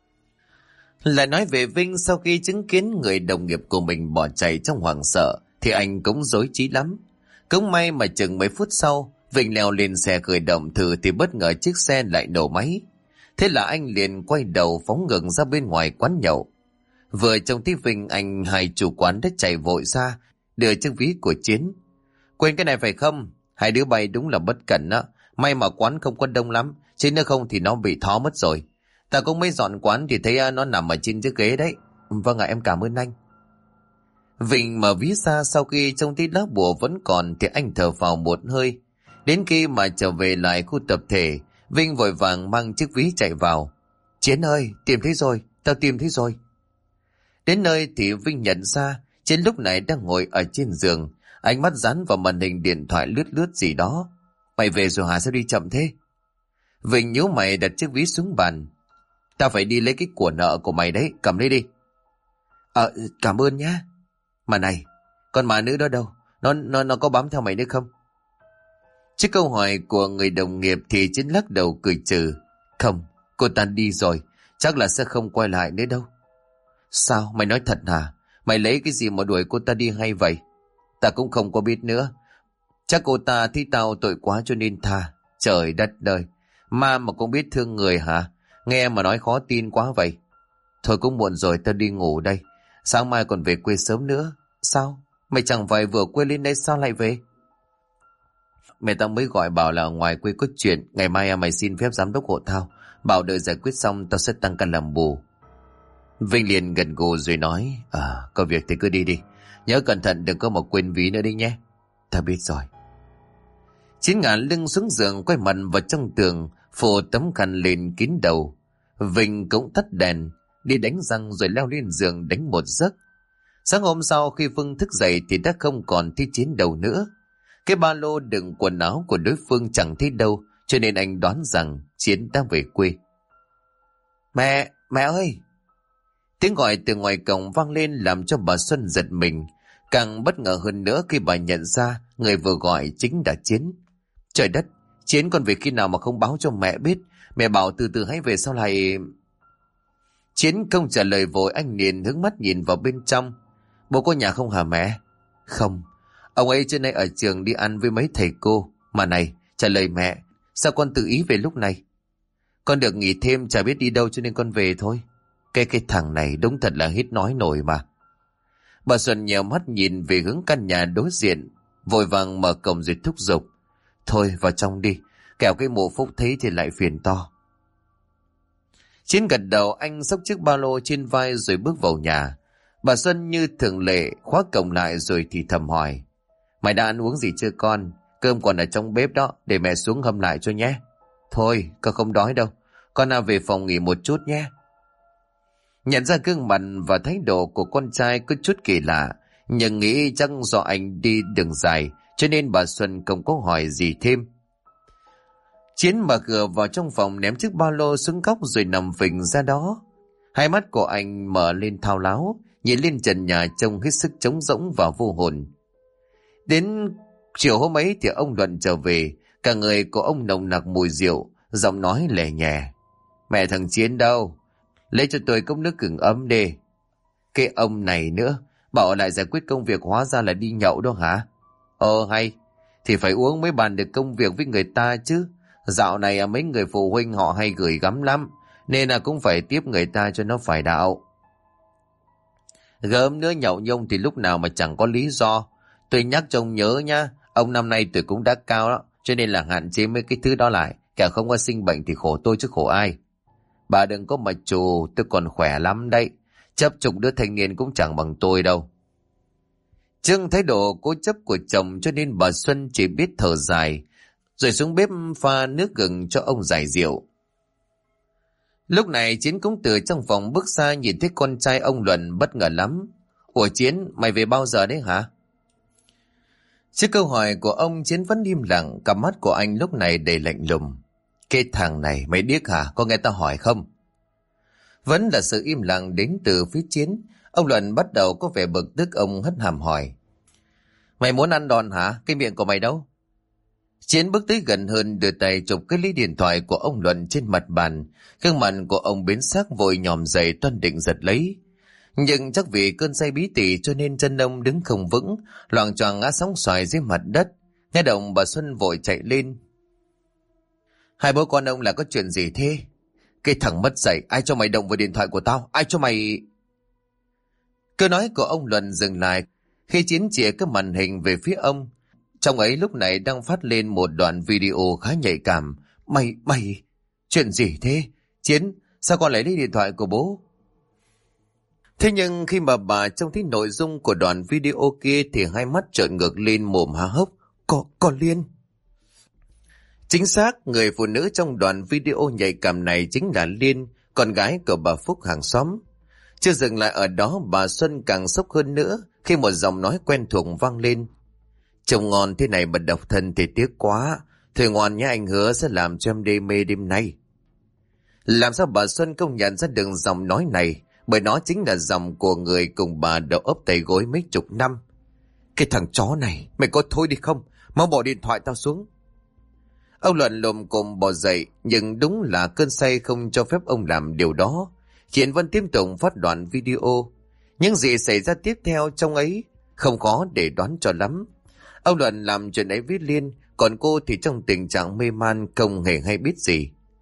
Lại nói về Vinh, sau khi chứng kiến người đồng nghiệp của mình bỏ chạy trong hoảng sợ thì anh cũng rối trí lắm. Cũng may mà chừng mấy phút sau, Vinh leo lên xe khởi động thử thì bất ngờ chiếc xe lại nổ máy. Thế là anh liền quay đầu phóng ngược ra bên ngoài quán nhậu. Vừa trông thấy Vinh, anh hai chủ quán đã chạy vội ra đưa chiếc ví của Chiến. Quên cái này phải không? Hai đứa bay đúng là bất cẩn á. May mà quán không có đông lắm, chứ nếu không thì nó bị thó mất rồi. Ta cũng mới dọn quán thì thấy nó nằm ở trên chiếc ghế đấy. Vâng ạ, em cảm ơn anh. Vinh mở ví ra, sau khi trông thấy lá bùa vẫn còn thì anh thở phào một hơi. Đến khi mà trở về lại khu tập thể, Vinh vội vàng mang chiếc ví chạy vào. Chiến ơi, tìm thấy rồi, tao tìm thấy rồi. Đến nơi thì Vinh nhận ra Chiến lúc này đang ngồi ở trên giường, ánh mắt dán vào màn hình điện thoại lướt lướt gì đó. Mày về rồi hả, sao đi chậm thế? Vinh nhíu mày đặt chiếc ví xuống bàn. Tao phải đi lấy cái của nợ của mày đấy, cầm lấy đi. Cảm ơn nhá. Mà này, con mà nữ đó đâu? Nó có bám theo mày nữa không? Trước câu hỏi của người đồng nghiệp thì Chiến lắc đầu cười trừ. Không, cô ta đi rồi, chắc là sẽ không quay lại nữa đâu. Sao, mày nói thật hả? Mày lấy cái gì mà đuổi cô ta đi hay vậy? Ta cũng không có biết nữa. Chắc cô ta thấy tao tội quá cho nên tha. Trời đất ơi, ma mà cũng biết thương người hả? Nghe mà nói khó tin quá vậy. Thôi cũng muộn rồi, tao đi ngủ đây. Sáng mai còn về quê sớm nữa. Sao? Mày chẳng phải vừa quê lên đây sao lại về? Mẹ tao mới gọi bảo là ngoài quê có chuyện. Ngày mai mày xin phép giám đốc hộ tao. Bảo đợi giải quyết xong tao sẽ tăng ca làm bù. Vinh liền gật gù rồi nói, có việc thì cứ đi đi. Nhớ cẩn thận đừng có mà quên ví nữa đi nhé. Tao biết rồi. Chiến ngả lưng xuống giường, quay mặt vào trong tường, phủ tấm khăn lên kín đầu. Vinh cũng tắt đèn, đi đánh răng rồi leo lên giường đánh một giấc. Sáng hôm sau khi Phương thức dậy thì đã không còn thấy Chiến đâu nữa. Cái ba lô đựng quần áo của đối phương chẳng thấy đâu, cho nên anh đoán rằng Chiến đã về quê. Mẹ ơi! Tiếng gọi từ ngoài cổng vang lên làm cho bà Xuân giật mình. Càng bất ngờ hơn nữa khi bà nhận ra người vừa gọi chính là Chiến. Trời đất! Chiến còn về khi nào mà không báo cho mẹ biết? Mẹ bảo từ từ hãy về sao lại... Chiến không trả lời vội, anh liền hướng mắt nhìn vào bên trong. Bố có nhà không hả mẹ? Không. Ông ấy trên đây ở trường đi ăn với mấy thầy cô. Mà này, trả lời mẹ, sao con tự ý về lúc này? Con được nghỉ thêm chả biết đi đâu cho nên con về thôi. Cái thằng này đúng thật là hết nói nổi mà. Bà Xuân nhèo mắt nhìn về hướng căn nhà đối diện, vội vàng mở cổng rồi thúc giục. Thôi vào trong đi, kẻo cái mụ Phúc thấy thì lại phiền to. Chiến gật đầu, anh xốc chiếc ba lô trên vai rồi bước vào nhà. Bà Xuân như thường lệ khóa cổng lại rồi thì thầm hỏi. Mày đã ăn uống gì chưa con? Cơm còn ở trong bếp đó, để mẹ xuống hâm lại cho nhé. Thôi, con không đói đâu. Con về phòng nghỉ một chút nhé. Nhận ra gương mặt và thái độ của con trai có chút kỳ lạ, nhưng nghĩ chắc do anh đi đường dài, cho nên bà Xuân không có hỏi gì thêm. Chiến mở cửa vào trong phòng, ném chiếc ba lô xuống góc rồi nằm phình ra đó. Hai mắt của anh mở lên thao láo, nhìn lên trần nhà trông hết sức trống rỗng và vô hồn. Đến chiều hôm ấy thì ông Luận trở về, cả người của ông nồng nặc mùi rượu, giọng nói lè nhẹ. Mẹ thằng Chiến đâu? Lấy cho tôi cốc nước gừng ấm đi. Cái ông này nữa, bảo lại giải quyết công việc hóa ra là đi nhậu đó hả? Hay, thì phải uống mới bàn được công việc với người ta chứ. Dạo này mấy người phụ huynh họ hay gửi gắm lắm, nên là cũng phải tiếp người ta cho nó phải đạo. Gớm nữa nhậu nhông thì lúc nào mà chẳng có lý do. Tôi nhắc cho ông nhớ nhá, ông năm nay tuổi cũng đã cao đó, cho nên là hạn chế mấy cái thứ đó lại. Kẻ không có sinh bệnh thì khổ tôi chứ khổ ai. Bà đừng có mà trù, tôi còn khỏe lắm đấy. Chấp chục đứa thanh niên cũng chẳng bằng tôi đâu. Trước thái độ cố chấp của chồng cho nên bà Xuân chỉ biết thở dài, rồi xuống bếp pha nước gừng cho ông giải rượu. Lúc này Chiến cũng từ trong phòng bước ra, nhìn thấy con trai ông Luận bất ngờ lắm. Ủa Chiến, mày về bao giờ đấy hả? Trước câu hỏi của ông, Chiến vẫn im lặng, cặp mắt của anh lúc này đầy lạnh lùng. Cái thằng này mày điếc hả? Có nghe tao hỏi không? Vẫn là sự im lặng đến từ phía Chiến. Ông Luận bắt đầu có vẻ bực tức, ông hất hàm hỏi. Mày muốn ăn đòn hả? Cái miệng của mày đâu? Chiến bước tới gần hơn, đưa tay chụp cái lấy điện thoại của ông Luận trên mặt bàn. Gương mặt của ông biến sắc, vội nhòm dậy toan định giật lấy. Nhưng chắc vì cơn say bí tỉ cho nên chân ông đứng không vững, loạng choạng ngã sóng xoài dưới mặt đất. Nghe động bà Xuân vội chạy lên. Hai bố con ông là có chuyện gì thế? Cái thằng mất dạy, ai cho mày động vào điện thoại của tao? Ai cho mày... Câu nói của ông Luận dừng lại khi Chiến chĩa cái màn hình về phía ông. Trong ấy lúc này đang phát lên một đoạn video khá nhạy cảm. Mày... Chuyện gì thế? Chiến, sao con lại lấy điện thoại của bố? Thế nhưng khi mà bà trông thấy nội dung của đoạn video kia thì hai mắt trợn ngược lên, mồm há hốc. Con Liên... Chính xác, người phụ nữ trong đoạn video nhạy cảm này chính là Liên, con gái của bà Phúc hàng xóm. Chưa dừng lại ở đó, bà Xuân càng sốc hơn nữa khi một giọng nói quen thuộc vang lên. Chồng ngon thế này mà độc thân thì tiếc quá. Thôi ngoan nhé, anh hứa sẽ làm cho em đê mê đêm nay. Làm sao bà Xuân không nhận ra được giọng nói này, bởi nó chính là giọng của người cùng bà đầu ấp tay gối mấy chục năm. Cái thằng chó này, mày có thôi đi không? Mau bỏ điện thoại tao xuống. Ông Luận lồm cồm bò dậy, nhưng đúng là cơn say không cho phép ông làm điều đó. Chuyện vẫn tiếp tục phát đoạn video. Những gì xảy ra tiếp theo trong ấy không khó để đoán cho lắm. Ông Luận làm chuyện ấy với Liên, còn cô thì trong tình trạng mê man không hề hay biết gì.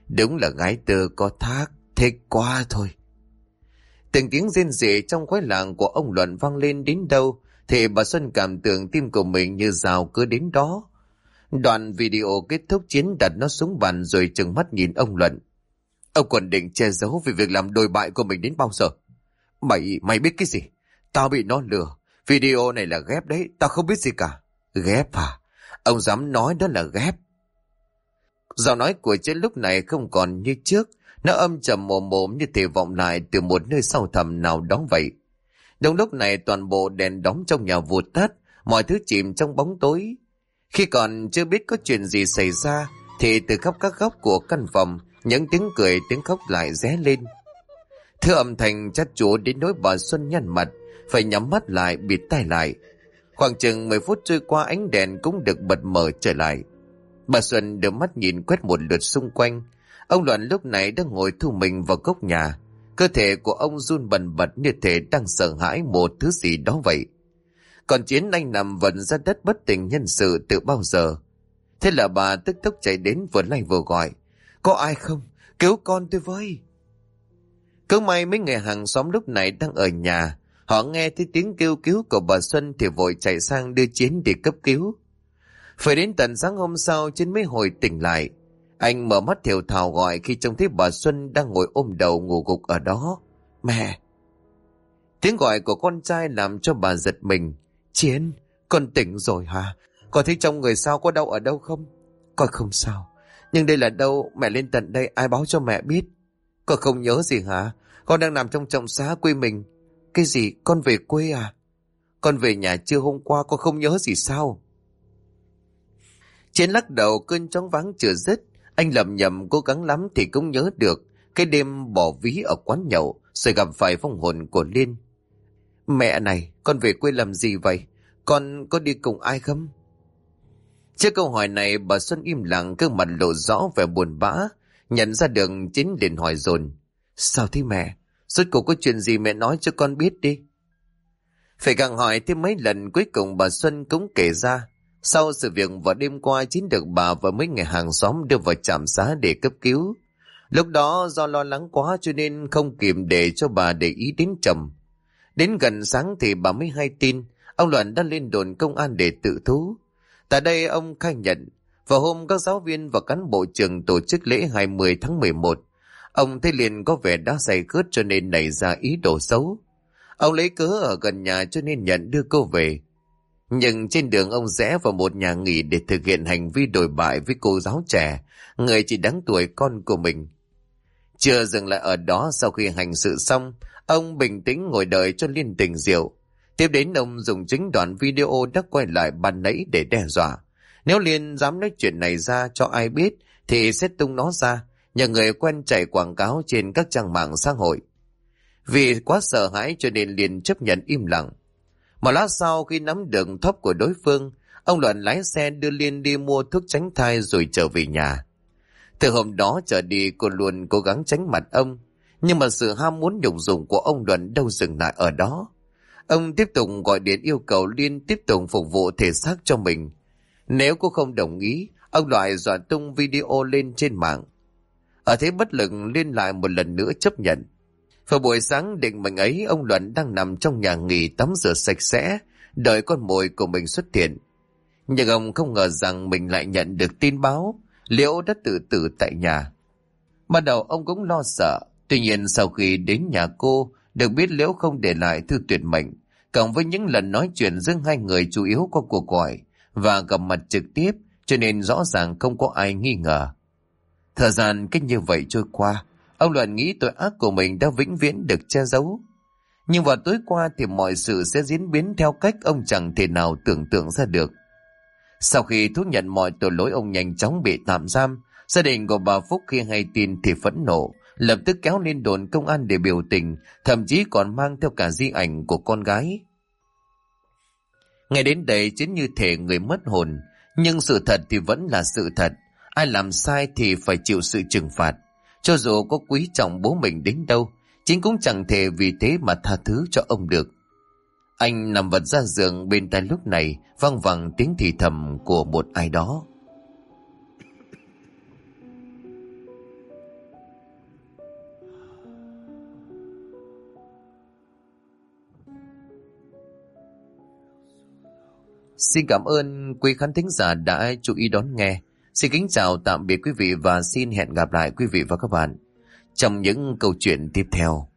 Đúng là gái tơ có thác, thích quá thôi. Từng tiếng rên rỉ trong khói làng của ông Luận vang lên đến đâu thì bà Xuân cảm tưởng tim của mình như rào cứ đến đó. Đoạn video kết thúc, Chiến đặt nó xuống bàn rồi trừng mắt nhìn ông Luận. Ông còn định che giấu về việc làm đồi bại của mình đến bao giờ? Mày biết cái gì? Tao bị nó lừa. Video này là ghép đấy, tao không biết gì cả. Ghép à? Ông dám nói đó là ghép? Giọng nói của Chiến lúc này không còn như trước. Nó âm trầm mồm mồm như thể vọng lại từ một nơi sâu thẳm nào đó vậy. Đúng lúc này toàn bộ đèn đóm trong nhà vụt tắt, mọi thứ chìm trong bóng tối. Khi còn chưa biết có chuyện gì xảy ra thì từ khắp các góc của căn phòng, những tiếng cười tiếng khóc lại ré lên. Thứ âm thanh chát chúa đến nỗi bà Xuân nhăn mặt, phải nhắm mắt lại bịt tai lại. Khoảng chừng 10 phút trôi qua, ánh đèn cũng được bật mở trở lại. Bà Xuân đưa mắt nhìn quét một lượt xung quanh. Ông Luận lúc này đang ngồi thu mình vào góc nhà. Cơ thể của ông run bần bật như thể đang sợ hãi một thứ gì đó vậy. Còn Chiến anh nằm vật ra đất bất tỉnh nhân sự từ bao giờ. Thế là bà tức tốc chạy đến vừa lay vừa gọi. Có ai không? Cứu con tôi với. Cứ may mấy người hàng xóm lúc này đang ở nhà. Họ nghe thấy tiếng kêu cứu của bà Xuân thì vội chạy sang đưa Chiến đi cấp cứu. Phải đến tận sáng hôm sau Chiến mới hồi tỉnh lại. Anh mở mắt thều thào gọi khi trông thấy bà Xuân đang ngồi ôm đầu ngủ gục ở đó. Mẹ! Tiếng gọi của con trai làm cho bà giật mình. Chiến, con tỉnh rồi hả? Con thấy trong người sao, có đau ở đâu không? Con không sao. Nhưng đây là đâu? Mẹ lên tận đây ai báo cho mẹ biết? Con không nhớ gì hả? Con đang nằm trong trạm xá quê mình. Cái gì? Con về quê à? Con về nhà trưa hôm qua, con không nhớ gì sao? Chiến lắc đầu, cơn choáng váng chưa dứt. Anh lầm nhầm cố gắng lắm thì cũng nhớ được cái đêm bỏ ví ở quán nhậu rồi gặp phải vong hồn của Liên. Mẹ này, con về quê làm gì vậy? Con có đi cùng ai không? Trước câu hỏi này bà Xuân im lặng, gương mặt lộ rõ vẻ buồn bã. Nhận ra được Chiến liền hỏi dồn. Sao thế mẹ? Rốt cuộc có chuyện gì mẹ nói cho con biết đi. Phải gặng hỏi thêm mấy lần, cuối cùng bà Xuân cũng kể ra. Sau sự việc vào đêm qua, Chiến được bà và mấy người hàng xóm đưa vào trạm xá để cấp cứu. Lúc đó do lo lắng quá cho nên không kịp để cho bà để ý đến chồng. Đến gần sáng thì bà mới hay tin ông Luận đã lên đồn công an để tự thú. Tại đây ông khai nhận vào hôm các giáo viên và cán bộ trường tổ chức lễ 20 tháng 11, ông thấy Liên có vẻ đã say khướt cho nên nảy ra ý đồ xấu. Ông lấy cớ ở gần nhà cho nên nhận đưa cô về. Nhưng trên đường ông rẽ vào một nhà nghỉ để thực hiện hành vi đồi bại với cô giáo trẻ, người chỉ đáng tuổi con của mình. Chưa dừng lại ở đó, sau khi hành sự xong, ông bình tĩnh ngồi đợi cho Liên tỉnh rượu. Tiếp đến ông dùng chính đoạn video đã quay lại ban nãy để đe dọa. Nếu Liên dám nói chuyện này ra cho ai biết thì sẽ tung nó ra, nhờ người quen chạy quảng cáo trên các trang mạng xã hội. Vì quá sợ hãi cho nên Liên chấp nhận im lặng. Một lát sau khi nắm được thóp của đối phương, ông Luận lái xe đưa Liên đi mua thuốc tránh thai rồi trở về nhà. Từ hôm đó trở đi cô luôn cố gắng tránh mặt ông, nhưng mà sự ham muốn nhục dục của ông Luận đâu dừng lại ở đó. Ông tiếp tục gọi điện yêu cầu Liên tiếp tục phục vụ thể xác cho mình. Nếu cô không đồng ý, ông lại dọa tung video lên trên mạng. Ở thế bất lực, Liên lại một lần nữa chấp nhận. Vào buổi sáng định mệnh ấy, ông Luận đang nằm trong nhà nghỉ tắm rửa sạch sẽ, đợi con mồi của mình xuất hiện. Nhưng ông không ngờ rằng mình lại nhận được tin báo Liễu đã tự tử tại nhà. Ban đầu ông cũng lo sợ, tuy nhiên sau khi đến nhà cô, được biết Liễu không để lại thư tuyệt mệnh, cộng với những lần nói chuyện giữa hai người chủ yếu qua cuộc gọi và gặp mặt trực tiếp, cho nên rõ ràng không có ai nghi ngờ. Thời gian cách như vậy trôi qua, ông Luận nghĩ tội ác của mình đã vĩnh viễn được che giấu. Nhưng vào tối qua thì mọi sự sẽ diễn biến theo cách ông chẳng thể nào tưởng tượng ra được. Sau khi thú nhận mọi tội lỗi, ông nhanh chóng bị tạm giam. Gia đình của bà Phúc khi hay tin thì phẫn nộ, lập tức kéo lên đồn công an để biểu tình, thậm chí còn mang theo cả di ảnh của con gái. Ngày đến đây chính như thể người mất hồn, nhưng sự thật thì vẫn là sự thật. Ai làm sai thì phải chịu sự trừng phạt. Cho dù có quý trọng bố mình đến đâu, chính cũng chẳng thể vì thế mà tha thứ cho ông được. Anh nằm vật ra giường, bên tai lúc này vang vẳng tiếng thì thầm của một ai đó. Xin cảm ơn quý khán thính giả đã chú ý đón nghe. Xin kính chào tạm biệt quý vị và xin hẹn gặp lại quý vị và các bạn trong những câu chuyện tiếp theo.